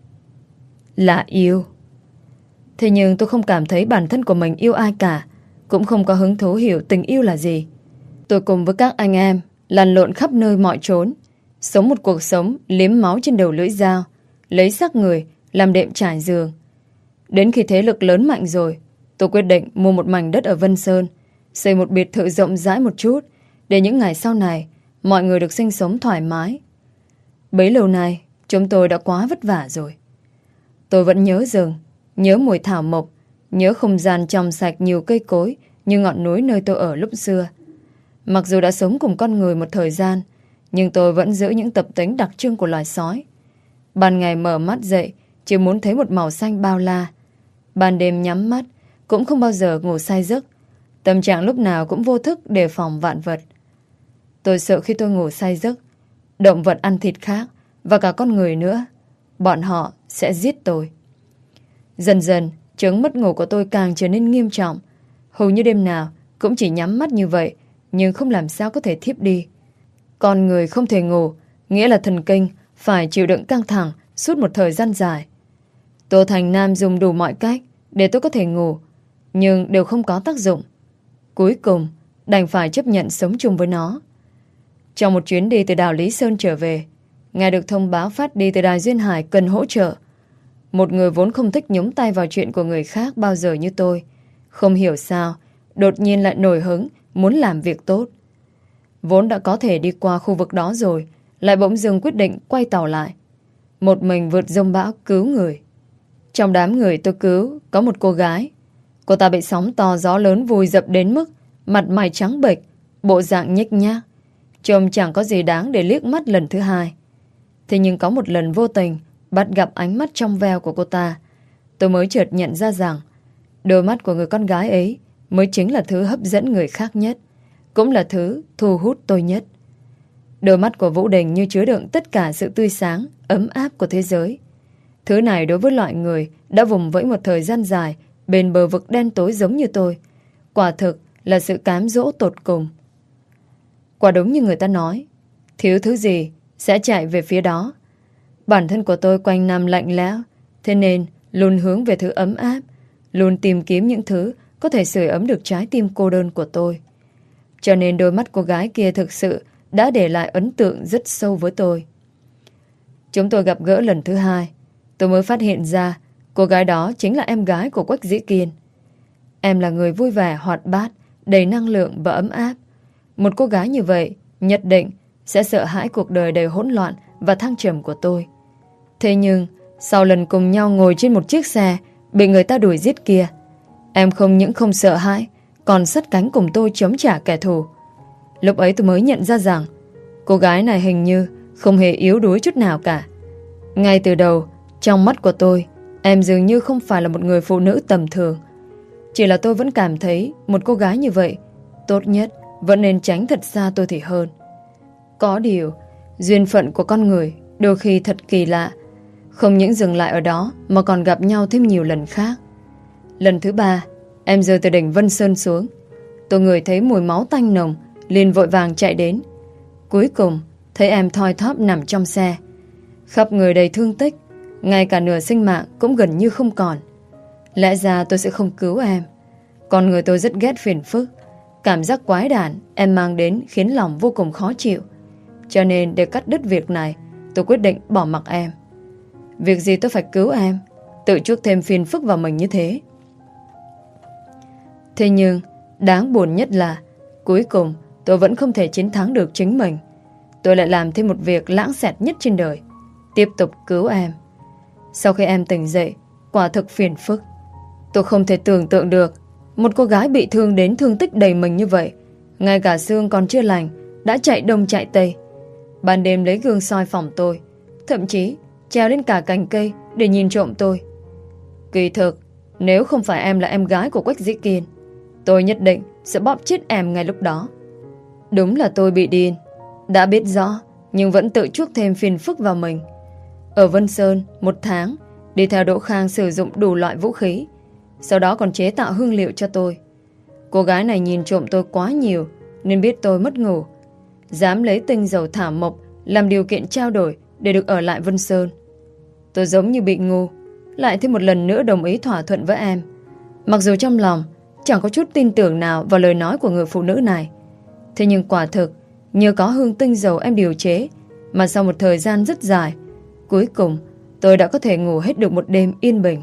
là yêu. Thế nhưng tôi không cảm thấy bản thân của mình yêu ai cả, cũng không có hứng thú hiểu tình yêu là gì. Tôi cùng với các anh em lăn lộn khắp nơi mọi chốn, sống một cuộc sống liếm máu trên đầu lưỡi dao, lấy xác người làm đệm trải giường. Đến khi thế lực lớn mạnh rồi, tôi quyết định mua một mảnh đất ở Vân Sơn, xây một biệt thự rộng rãi một chút, để những ngày sau này mọi người được sinh sống thoải mái. Bấy lâu nay chúng tôi đã quá vất vả rồi. Tôi vẫn nhớ rừng, nhớ mùi thảo mộc, nhớ không gian trong sạch nhiều cây cối như ngọn núi nơi tôi ở lúc xưa. Mặc dù đã sống cùng con người một thời gian, nhưng tôi vẫn giữ những tập tính đặc trưng của loài sói. Ban ngày mở mắt dậy chỉ muốn thấy một màu xanh bao la. Ban đêm nhắm mắt cũng không bao giờ ngủ say giấc. Tâm trạng lúc nào cũng vô thức đề phòng vạn vật. Tôi sợ khi tôi ngủ say giấc, động vật ăn thịt khác và cả con người nữa, bọn họ sẽ giết tôi. Dần dần, chứng mất ngủ của tôi càng trở nên nghiêm trọng. Hầu như đêm nào cũng chỉ nhắm mắt như vậy, nhưng không làm sao có thể thiếp đi. Con người không thể ngủ, nghĩa là thần kinh phải chịu đựng căng thẳng suốt một thời gian dài. Tô Thành Nam dùng đủ mọi cách để tôi có thể ngủ, nhưng đều không có tác dụng. Cuối cùng, đành phải chấp nhận sống chung với nó. Trong một chuyến đi từ đảo Lý Sơn trở về, nghe được thông báo phát đi từ đài Duyên Hải cần hỗ trợ. Một người vốn không thích nhúng tay vào chuyện của người khác bao giờ như tôi, không hiểu sao, đột nhiên lại nổi hứng muốn làm việc tốt. Vốn đã có thể đi qua khu vực đó rồi, lại bỗng dưng quyết định quay tàu lại. Một mình vượt dông bão cứu người. Trong đám người tôi cứu có một cô gái. Cô ta bị sóng to gió lớn vùi dập đến mức mặt mày trắng bệch, bộ dạng nhếch nhác, trông chẳng có gì đáng để liếc mắt lần thứ hai. Thế nhưng có một lần vô tình bắt gặp ánh mắt trong veo của cô ta, tôi mới chợt nhận ra rằng đôi mắt của người con gái ấy mới chính là thứ hấp dẫn người khác nhất, cũng là thứ thu hút tôi nhất. Đôi mắt của Vũ Đình như chứa đựng tất cả sự tươi sáng, ấm áp của thế giới. Thứ này đối với loại người đã vùng vẫy một thời gian dài bên bờ vực đen tối giống như tôi, quả thực là sự cám dỗ tột cùng. Quả đúng như người ta nói, thiếu thứ gì sẽ chạy về phía đó. Bản thân của tôi quanh năm lạnh lẽo, thế nên luôn hướng về thứ ấm áp, luôn tìm kiếm những thứ có thể sưởi ấm được trái tim cô đơn của tôi. Cho nên đôi mắt cô gái kia thực sự đã để lại ấn tượng rất sâu với tôi. Chúng tôi gặp gỡ lần thứ hai, tôi mới phát hiện ra cô gái đó chính là em gái của Quách Dĩ Kiên. Em là người vui vẻ, hoạt bát, đầy năng lượng và ấm áp. Một cô gái như vậy nhất định sẽ sợ hãi cuộc đời đầy hỗn loạn và thăng trầm của tôi. Thế nhưng sau lần cùng nhau ngồi trên một chiếc xe bị người ta đuổi giết kia, em không những không sợ hãi, còn sắt cánh cùng tôi chống trả kẻ thù. Lúc ấy tôi mới nhận ra rằng cô gái này hình như không hề yếu đuối chút nào cả. Ngay từ đầu, trong mắt của tôi, em dường như không phải là một người phụ nữ tầm thường. Chỉ là tôi vẫn cảm thấy một cô gái như vậy tốt nhất vẫn nên tránh thật xa tôi thì hơn. Có điều, duyên phận của con người đôi khi thật kỳ lạ, không những dừng lại ở đó mà còn gặp nhau thêm nhiều lần khác. Lần thứ ba, em rơi từ đỉnh Vân Sơn xuống. Tôi ngửi thấy mùi máu tanh nồng, liền vội vàng chạy đến. Cuối cùng thấy em thoi thóp nằm trong xe, khắp người đầy thương tích, ngay cả nửa sinh mạng cũng gần như không còn. Lẽ ra tôi sẽ không cứu em. Con người tôi rất ghét phiền phức. Cảm giác quái đản em mang đến khiến lòng vô cùng khó chịu. Cho nên để cắt đứt việc này, tôi quyết định bỏ mặc em. Việc gì tôi phải cứu em, tự chuốc thêm phiền phức vào mình như thế. Thế nhưng đáng buồn nhất là cuối cùng tôi vẫn không thể chiến thắng được chính mình. Tôi lại làm thêm một việc lãng xẹt nhất trên đời, tiếp tục cứu em. Sau khi em tỉnh dậy, quả thực phiền phức. Tôi không thể tưởng tượng được một cô gái bị thương đến thương tích đầy mình như vậy, ngay cả xương còn chưa lành đã chạy đông chạy tây. Ban đêm lấy gương soi phòng tôi, thậm chí treo lên cả cành cây để nhìn trộm tôi. Kỳ thực, nếu không phải em là em gái của Quách Dĩ Kiên, tôi nhất định sẽ bóp chết em ngay lúc đó. Đúng là tôi bị điên, đã biết rõ nhưng vẫn tự chuốc thêm phiền phức vào mình. Ở Vân Sơn một tháng, đi theo Đỗ Khang sử dụng đủ loại vũ khí, sau đó còn chế tạo hương liệu cho tôi. Cô gái này nhìn trộm tôi quá nhiều nên biết tôi mất ngủ, dám lấy tinh dầu thảo mộc làm điều kiện trao đổi để được ở lại Vân Sơn. Tôi giống như bị ngu, lại thêm một lần nữa đồng ý thỏa thuận với em, mặc dù trong lòng chẳng có chút tin tưởng nào vào lời nói của người phụ nữ này. Thế nhưng quả thực nhờ có hương tinh dầu em điều chế mà sau một thời gian rất dài, cuối cùng tôi đã có thể ngủ hết được một đêm yên bình.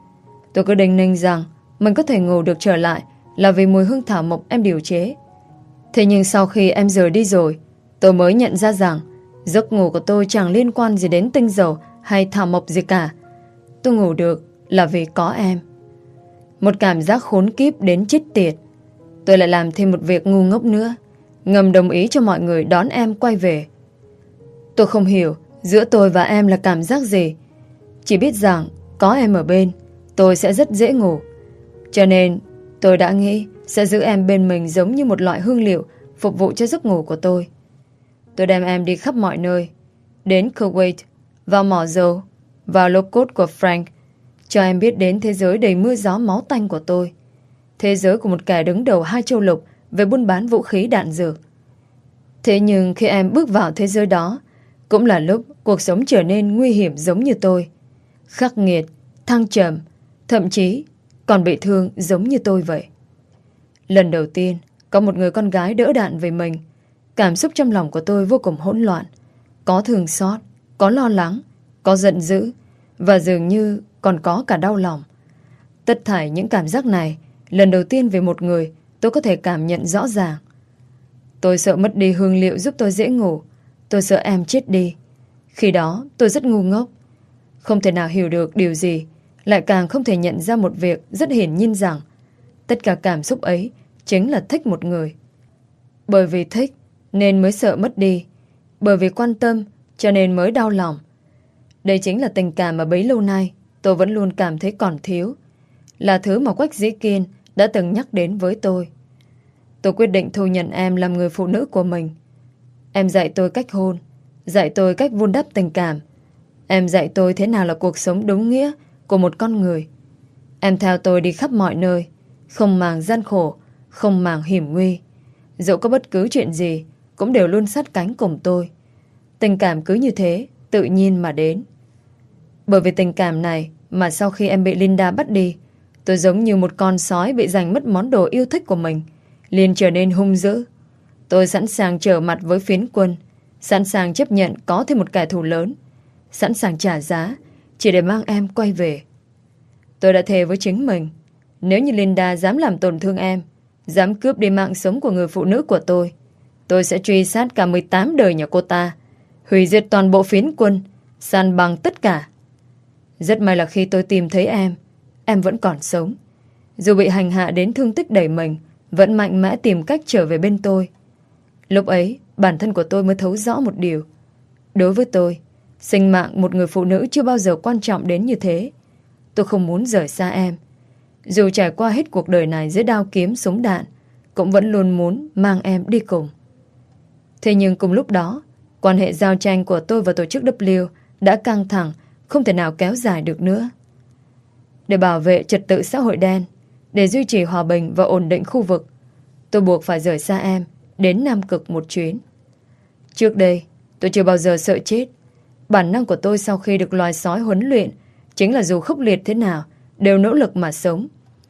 Tôi cứ đinh ninh rằng mình có thể ngủ được trở lại là vì mùi hương thảo mộc em điều chế. Thế nhưng sau khi em rời đi rồi, tôi mới nhận ra rằng giấc ngủ của tôi chẳng liên quan gì đến tinh dầu hay thảo mộc gì cả. Tôi ngủ được là vì có em. Một cảm giác khốn kiếp đến chết tiệt. Tôi lại làm thêm một việc ngu ngốc nữa, ngầm đồng ý cho mọi người đón em quay về. Tôi không hiểu giữa tôi và em là cảm giác gì, chỉ biết rằng có em ở bên, tôi sẽ rất dễ ngủ. Cho nên tôi đã nghĩ sẽ giữ em bên mình giống như một loại hương liệu phục vụ cho giấc ngủ của tôi. Tôi đem em đi khắp mọi nơi, đến Kuwait, vào mỏ dầu, vào lô cốt của Frank, cho em biết đến thế giới đầy mưa gió máu tanh của tôi, thế giới của một kẻ đứng đầu hai châu lục về buôn bán vũ khí đạn dược. Thế nhưng khi em bước vào thế giới đó, cũng là lúc cuộc sống trở nên nguy hiểm giống như tôi, khắc nghiệt, thăng trầm, thậm chí còn bị thương giống như tôi vậy. Lần đầu tiên có một người con gái đỡ đạn về mình, cảm xúc trong lòng của tôi vô cùng hỗn loạn. Có thương xót, có lo lắng, có giận dữ, và dường như còn có cả đau lòng. Tất thảy những cảm giác này lần đầu tiên về một người tôi có thể cảm nhận rõ ràng. Tôi sợ mất đi hương liệu giúp tôi dễ ngủ. Tôi sợ em chết đi. Khi đó tôi rất ngu ngốc, không thể nào hiểu được điều gì, lại càng không thể nhận ra một việc rất hiển nhiên rằng tất cả cảm xúc ấy chính là thích một người. Bởi vì thích nên mới sợ mất đi, bởi vì quan tâm cho nên mới đau lòng. Đây chính là tình cảm mà bấy lâu nay tôi vẫn luôn cảm thấy còn thiếu, là thứ mà Quách Dĩ Kiên đã từng nhắc đến với tôi. Tôi quyết định thu nhận em làm người phụ nữ của mình. Em dạy tôi cách hôn, dạy tôi cách vun đắp tình cảm. Em dạy tôi thế nào là cuộc sống đúng nghĩa của một con người. Em theo tôi đi khắp mọi nơi, không màng gian khổ, không màng hiểm nguy. Dẫu có bất cứ chuyện gì cũng đều luôn sát cánh cùng tôi. Tình cảm cứ như thế, tự nhiên mà đến. Bởi vì tình cảm này mà sau khi em bị Linda bắt đi, tôi giống như một con sói bị giành mất món đồ yêu thích của mình, liền trở nên hung dữ. Tôi sẵn sàng trở mặt với phiến quân, sẵn sàng chấp nhận có thêm một kẻ thù lớn, sẵn sàng trả giá chỉ để mang em quay về. Tôi đã thề với chính mình, nếu như Linda dám làm tổn thương em, dám cướp đi mạng sống của người phụ nữ của tôi, tôi sẽ truy sát cả mười tám đời nhà cô ta, hủy diệt toàn bộ phiến quân, san bằng tất cả. Rất may là khi tôi tìm thấy em, em vẫn còn sống. Dù bị hành hạ đến thương tích đầy mình, vẫn mạnh mẽ tìm cách trở về bên tôi. Lúc ấy, bản thân của tôi mới thấu rõ một điều. Đối với tôi, sinh mạng một người phụ nữ chưa bao giờ quan trọng đến như thế. Tôi không muốn rời xa em. Dù trải qua hết cuộc đời này dưới đao kiếm súng đạn, cũng vẫn luôn muốn mang em đi cùng. Thế nhưng cùng lúc đó, quan hệ giao tranh của tôi và tổ chức W đã căng thẳng, không thể nào kéo dài được nữa. Để bảo vệ trật tự xã hội đen, để duy trì hòa bình và ổn định khu vực, tôi buộc phải rời xa em đến Nam Cực một chuyến. Trước đây, tôi chưa bao giờ sợ chết. Bản năng của tôi sau khi được loài sói huấn luyện chính là dù khốc liệt thế nào, đều nỗ lực mà sống.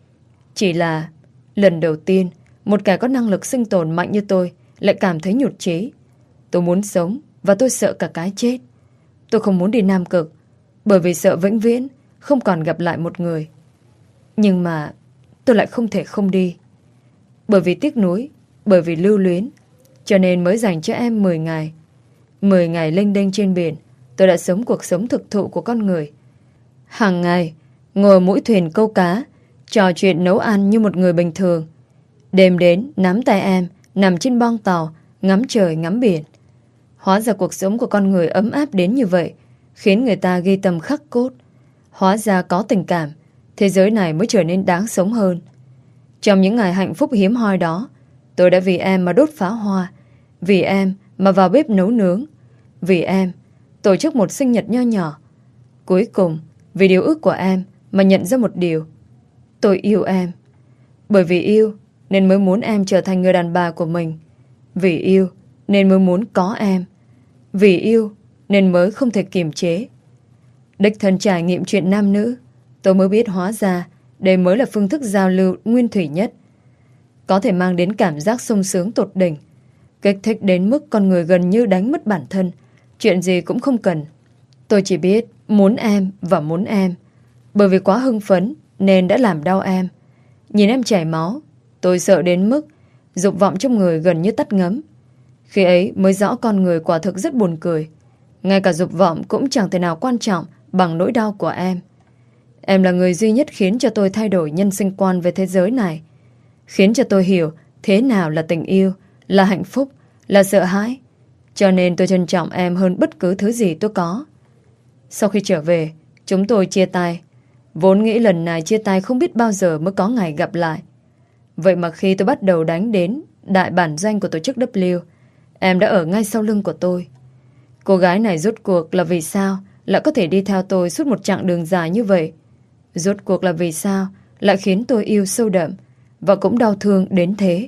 Chỉ là lần đầu tiên, một kẻ có năng lực sinh tồn mạnh như tôi lại cảm thấy nhụt chí. Tôi muốn sống và tôi sợ cả cái chết. Tôi không muốn đi Nam Cực, bởi vì sợ vĩnh viễn không còn gặp lại một người. Nhưng mà tôi lại không thể không đi. Bởi vì tiếc nuối, bởi vì lưu luyến, cho nên mới dành cho em mười ngày. mười ngày lênh đênh trên biển, tôi đã sống cuộc sống thực thụ của con người. Hàng ngày, ngồi mũi thuyền câu cá, trò chuyện nấu ăn như một người bình thường. Đêm đến, nắm tay em, nằm trên boong tàu, ngắm trời ngắm biển. Hóa ra cuộc sống của con người ấm áp đến như vậy, khiến người ta ghi tâm khắc cốt. Hóa ra có tình cảm, thế giới này mới trở nên đáng sống hơn. Trong những ngày hạnh phúc hiếm hoi đó, tôi đã vì em mà đốt pháo hoa, vì em mà vào bếp nấu nướng, vì em tổ chức một sinh nhật nho nhỏ. Cuối cùng, vì điều ước của em mà nhận ra một điều: tôi yêu em. Bởi vì yêu nên mới muốn em trở thành người đàn bà của mình. Vì yêu nên mới muốn có em. Vì yêu nên mới không thể kiềm chế. Đích thân trải nghiệm chuyện nam nữ, tôi mới biết hóa ra đây mới là phương thức giao lưu nguyên thủy nhất, có thể mang đến cảm giác sung sướng tột đỉnh, kích thích đến mức con người gần như đánh mất bản thân, chuyện gì cũng không cần. Tôi chỉ biết muốn em và muốn em. Bởi vì quá hưng phấn nên đã làm đau em. Nhìn em chảy máu, tôi sợ đến mức dục vọng trong người gần như tắt ngấm. Khi ấy mới rõ con người quả thực rất buồn cười. Ngay cả dục vọng cũng chẳng thể nào quan trọng bằng nỗi đau của em. Em là người duy nhất khiến cho tôi thay đổi nhân sinh quan về thế giới này, khiến cho tôi hiểu thế nào là tình yêu, là hạnh phúc, là sợ hãi. Cho nên tôi trân trọng em hơn bất cứ thứ gì tôi có. Sau khi trở về, chúng tôi chia tay. Vốn nghĩ lần này chia tay không biết bao giờ mới có ngày gặp lại. Vậy mà khi tôi bắt đầu đánh đến đại bản doanh của tổ chức W, em đã ở ngay sau lưng của tôi. Cô gái này rốt cuộc là vì sao lại có thể đi theo tôi suốt một chặng đường dài như vậy? Rốt cuộc là vì sao lại khiến tôi yêu sâu đậm và cũng đau thương đến thế?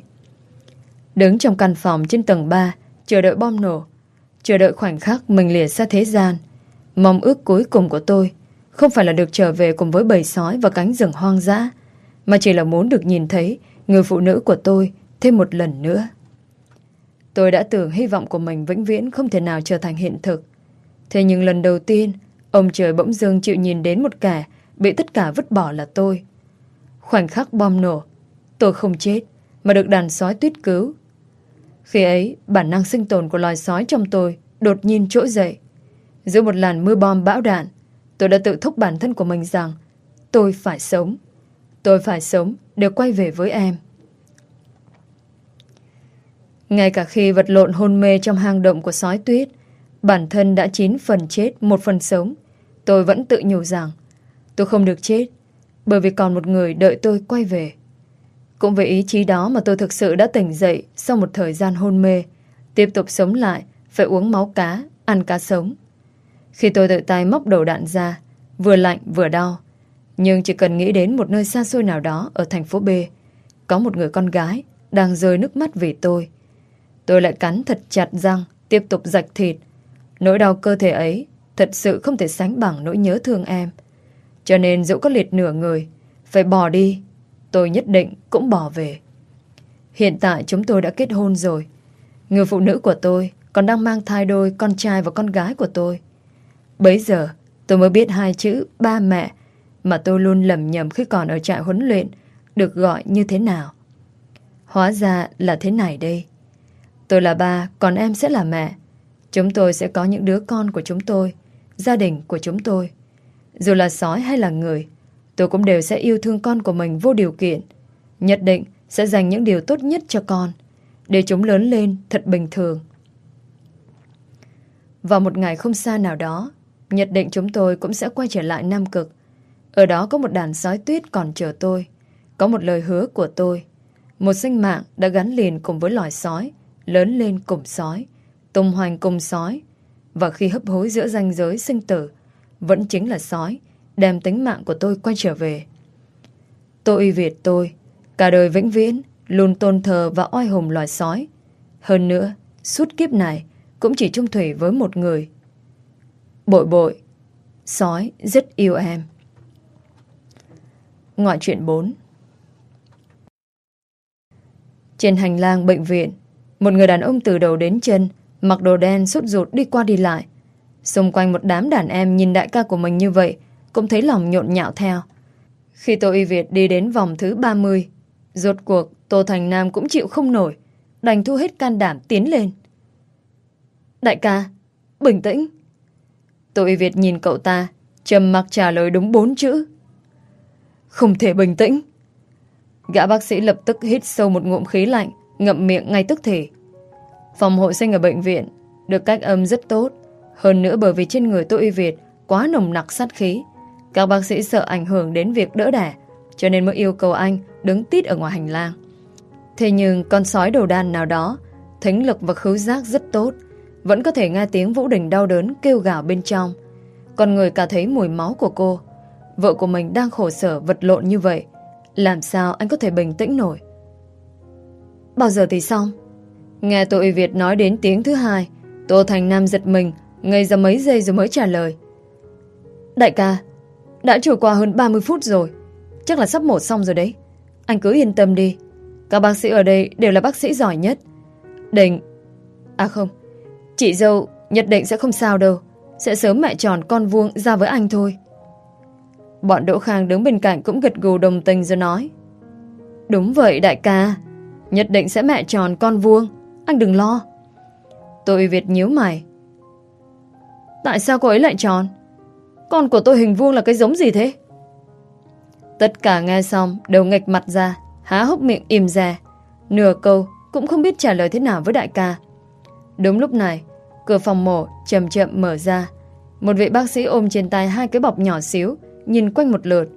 Đứng trong căn phòng trên tầng ba, chờ đợi bom nổ, chờ đợi khoảnh khắc mình lìa xa thế gian. Mong ước cuối cùng của tôi không phải là được trở về cùng với bầy sói và cánh rừng hoang dã, mà chỉ là muốn được nhìn thấy người phụ nữ của tôi thêm một lần nữa. Tôi đã tưởng hy vọng của mình vĩnh viễn không thể nào trở thành hiện thực. Thế nhưng lần đầu tiên, ông trời bỗng dưng chịu nhìn đến một kẻ bị tất cả vứt bỏ là tôi. Khoảnh khắc bom nổ, tôi không chết, mà được đàn sói tuyết cứu. Khi ấy, bản năng sinh tồn của loài sói trong tôi đột nhiên trỗi dậy. Giữa một làn mưa bom bão đạn, tôi đã tự thúc bản thân của mình rằng tôi phải sống. Tôi phải sống để quay về với em. Ngay cả khi vật lộn hôn mê trong hang động của sói tuyết, bản thân đã chín phần chết, một phần sống, tôi vẫn tự nhủ rằng tôi không được chết, bởi vì còn một người đợi tôi quay về. Cũng vì ý chí đó mà tôi thực sự đã tỉnh dậy sau một thời gian hôn mê, tiếp tục sống lại, phải uống máu cá, ăn cá sống. Khi tôi tự tay móc đầu đạn ra, vừa lạnh vừa đau, nhưng chỉ cần nghĩ đến một nơi xa xôi nào đó ở thành phố B, có một người con gái đang rơi nước mắt vì tôi, tôi lại cắn thật chặt răng, tiếp tục rạch thịt. Nỗi đau cơ thể ấy thật sự không thể sánh bằng nỗi nhớ thương em. Cho nên dẫu có liệt nửa người, phải bỏ đi, tôi nhất định cũng bỏ về. Hiện tại chúng tôi đã kết hôn rồi. Người phụ nữ của tôi còn đang mang thai đôi con trai và con gái của tôi. Bấy giờ tôi mới biết hai chữ ba mẹ mà tôi luôn lầm nhầm khi còn ở trại huấn luyện được gọi như thế nào. Hóa ra là thế này đây. Tôi là ba, còn em sẽ là mẹ. Chúng tôi sẽ có những đứa con của chúng tôi, gia đình của chúng tôi. Dù là sói hay là người, tôi cũng đều sẽ yêu thương con của mình vô điều kiện. Nhất định sẽ dành những điều tốt nhất cho con, để chúng lớn lên thật bình thường. Vào một ngày không xa nào đó, nhất định chúng tôi cũng sẽ quay trở lại Nam Cực. Ở đó có một đàn sói tuyết còn chờ tôi. Có một lời hứa của tôi. Một sinh mạng đã gắn liền cùng với loài sói, lớn lên cùng sói, tung hoành cùng sói. Và khi hấp hối giữa ranh giới sinh tử, vẫn chính là sói đem tính mạng của tôi quay trở về. Tô Uy Việt tôi, cả đời vĩnh viễn luôn tôn thờ và oai hùng loài sói. Hơn nữa, suốt kiếp này cũng chỉ chung thủy với một người. Bội bội, sói rất yêu em. Ngoại truyện bốn. Trên hành lang bệnh viện, một người đàn ông từ đầu đến chân, mặc đồ đen sốt ruột đi qua đi lại. Xung quanh một đám đàn em nhìn đại ca của mình như vậy, cũng thấy lòng nhộn nhạo theo. Khi Tô Uy Việt đi đến vòng thứ ba mươi, rốt cuộc Tô Thành Nam cũng chịu không nổi, đành thu hết can đảm tiến lên. Đại ca, bình tĩnh. Tô Uy Việt nhìn cậu ta, trầm mặc trả lời đúng bốn chữ. Không thể bình tĩnh. Gã bác sĩ lập tức hít sâu một ngụm khí lạnh, ngậm miệng ngay tức thì. Phòng hộ sinh ở bệnh viện được cách âm rất tốt. Hơn nữa bởi vì trên người Tô Uy Việt quá nồng nặc sát khí, các bác sĩ sợ ảnh hưởng đến việc đỡ đẻ, cho nên mới yêu cầu anh đứng tít ở ngoài hành lang. Thế nhưng con sói đầu đàn nào đó, thính lực và khứu giác rất tốt, vẫn có thể nghe tiếng Vũ Đình đau đớn kêu gào bên trong. Con người cả thấy mùi máu của cô. Vợ của mình đang khổ sở vật lộn như vậy, làm sao anh có thể bình tĩnh nổi? Bao giờ thì xong? Nghe Tô Uy Việt nói đến tiếng thứ hai, Tô Thành Nam giật mình, ngây ra mấy giây rồi mới trả lời. Đại ca, đã trôi qua hơn ba mươi phút rồi, chắc là sắp mổ xong rồi đấy. Anh cứ yên tâm đi, các bác sĩ ở đây đều là bác sĩ giỏi nhất. Định... À không, chị dâu nhất định sẽ không sao đâu, sẽ sớm mẹ tròn con vuông ra với anh thôi. Bọn Đỗ Khang đứng bên cạnh cũng gật gù đồng tình rồi nói. Đúng vậy đại ca, nhất định sẽ mẹ tròn con vuông, anh đừng lo. Tô Uy Việt nhíu mày. Tại sao cô ấy lại tròn? Con của tôi hình vuông là cái giống gì thế? Tất cả nghe xong đều nghệch mặt ra, há hốc miệng im ra, nửa câu cũng không biết trả lời thế nào với đại ca. Đúng lúc này, cửa phòng mổ chậm chậm mở ra. Một vị bác sĩ ôm trên tay hai cái bọc nhỏ xíu, nhìn quanh một lượt.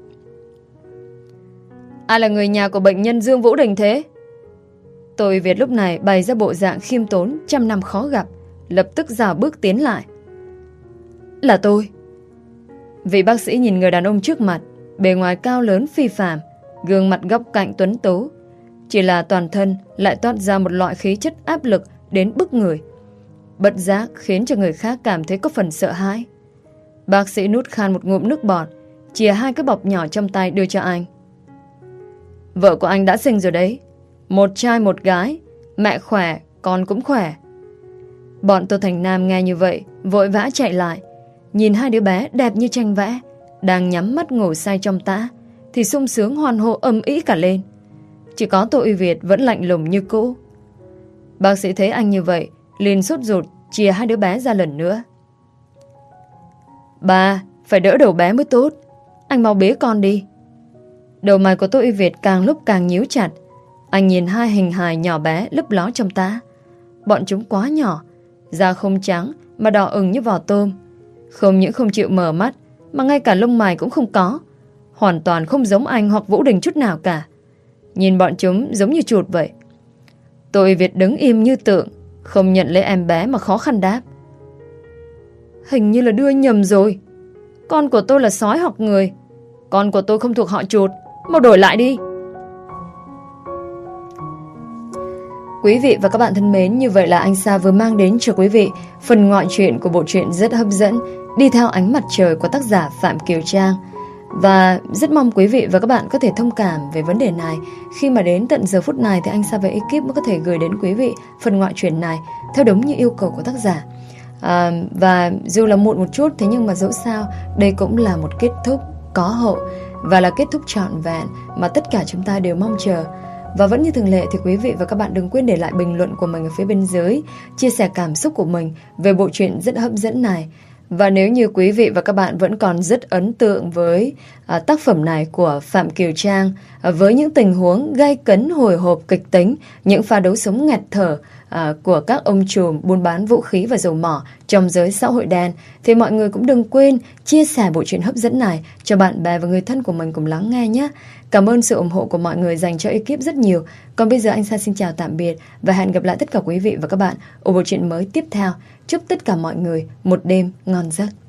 Ai là người nhà của bệnh nhân Dương Vũ Đình thế? Tô Uy Việt lúc này bày ra bộ dạng khiêm tốn trăm năm khó gặp, lập tức rào bước tiến lại. Là tôi. Vị bác sĩ nhìn người đàn ông trước mặt, bề ngoài cao lớn phi phàm, gương mặt góc cạnh tuấn tú, chỉ là toàn thân lại toát ra một loại khí chất áp lực đến bức người, bất giác khiến cho người khác cảm thấy có phần sợ hãi. Bác sĩ nuốt khan một ngụm nước bọt, chìa hai cái bọc nhỏ trong tay đưa cho anh. Vợ của anh đã sinh rồi đấy, một trai một gái, mẹ khỏe, con cũng khỏe. Bọn Tô Thành Nam nghe như vậy vội vã chạy lại, nhìn hai đứa bé đẹp như tranh vẽ đang nhắm mắt ngủ say trong tã thì sung sướng hoan hô ầm ĩ cả lên. Chỉ có Tô Uy Việt vẫn lạnh lùng như cũ. Bác sĩ thấy anh như vậy, liền sốt ruột chia hai đứa bé ra lần nữa. Ba, phải đỡ đầu bé mới tốt. Anh mau bế con đi. Đầu mày của Tô Uy Việt càng lúc càng nhíu chặt. Anh nhìn hai hình hài nhỏ bé lấp ló trong tá. Bọn chúng quá nhỏ, da không trắng mà đỏ ửng như vỏ tôm. Không những không chịu mở mắt, mà ngay cả lông mày cũng không có. Hoàn toàn không giống anh hoặc Vũ Đình chút nào cả. Nhìn bọn chúng giống như chuột vậy. Tô Uy Việt đứng im như tượng, không nhận lấy em bé mà khó khăn đáp. Hình như là đưa nhầm rồi. Con của tôi là sói hoặc người. Con của tôi không thuộc họ chuột. Mau đổi lại đi. Quý vị và các bạn thân mến, như vậy là anh Sa vừa mang đến cho quý vị phần ngoại truyện của bộ truyện rất hấp dẫn Đi Theo Ánh Mặt Trời của tác giả Phạm Kiều Trang. Và rất mong quý vị và các bạn có thể thông cảm về vấn đề này. Khi mà đến tận giờ phút này thì anh Sa và ekip mới có thể gửi đến quý vị phần ngoại truyện này theo đúng như yêu cầu của tác giả. à, Và dù là muộn một chút, thế nhưng mà dẫu sao đây cũng là một kết thúc có hậu, và là kết thúc trọn vẹn mà tất cả chúng ta đều mong chờ. Và vẫn như thường lệ thì quý vị và các bạn đừng quên để lại bình luận của mình ở phía bên dưới, chia sẻ cảm xúc của mình về bộ truyện rất hấp dẫn này. Và nếu như quý vị và các bạn vẫn còn rất ấn tượng với à, tác phẩm này của Phạm Kiều Trang, à, với những tình huống gay cấn hồi hộp kịch tính, những pha đấu sống nghẹt thở à, của các ông trùm buôn bán vũ khí và dầu mỏ trong giới xã hội đen, thì mọi người cũng đừng quên chia sẻ bộ truyện hấp dẫn này cho bạn bè và người thân của mình cùng lắng nghe nhé. Cảm ơn sự ủng hộ của mọi người dành cho ekip rất nhiều. Còn bây giờ anh Sa xin chào tạm biệt và hẹn gặp lại tất cả quý vị và các bạn ở bộ truyện mới tiếp theo. Chúc tất cả mọi người một đêm ngon giấc.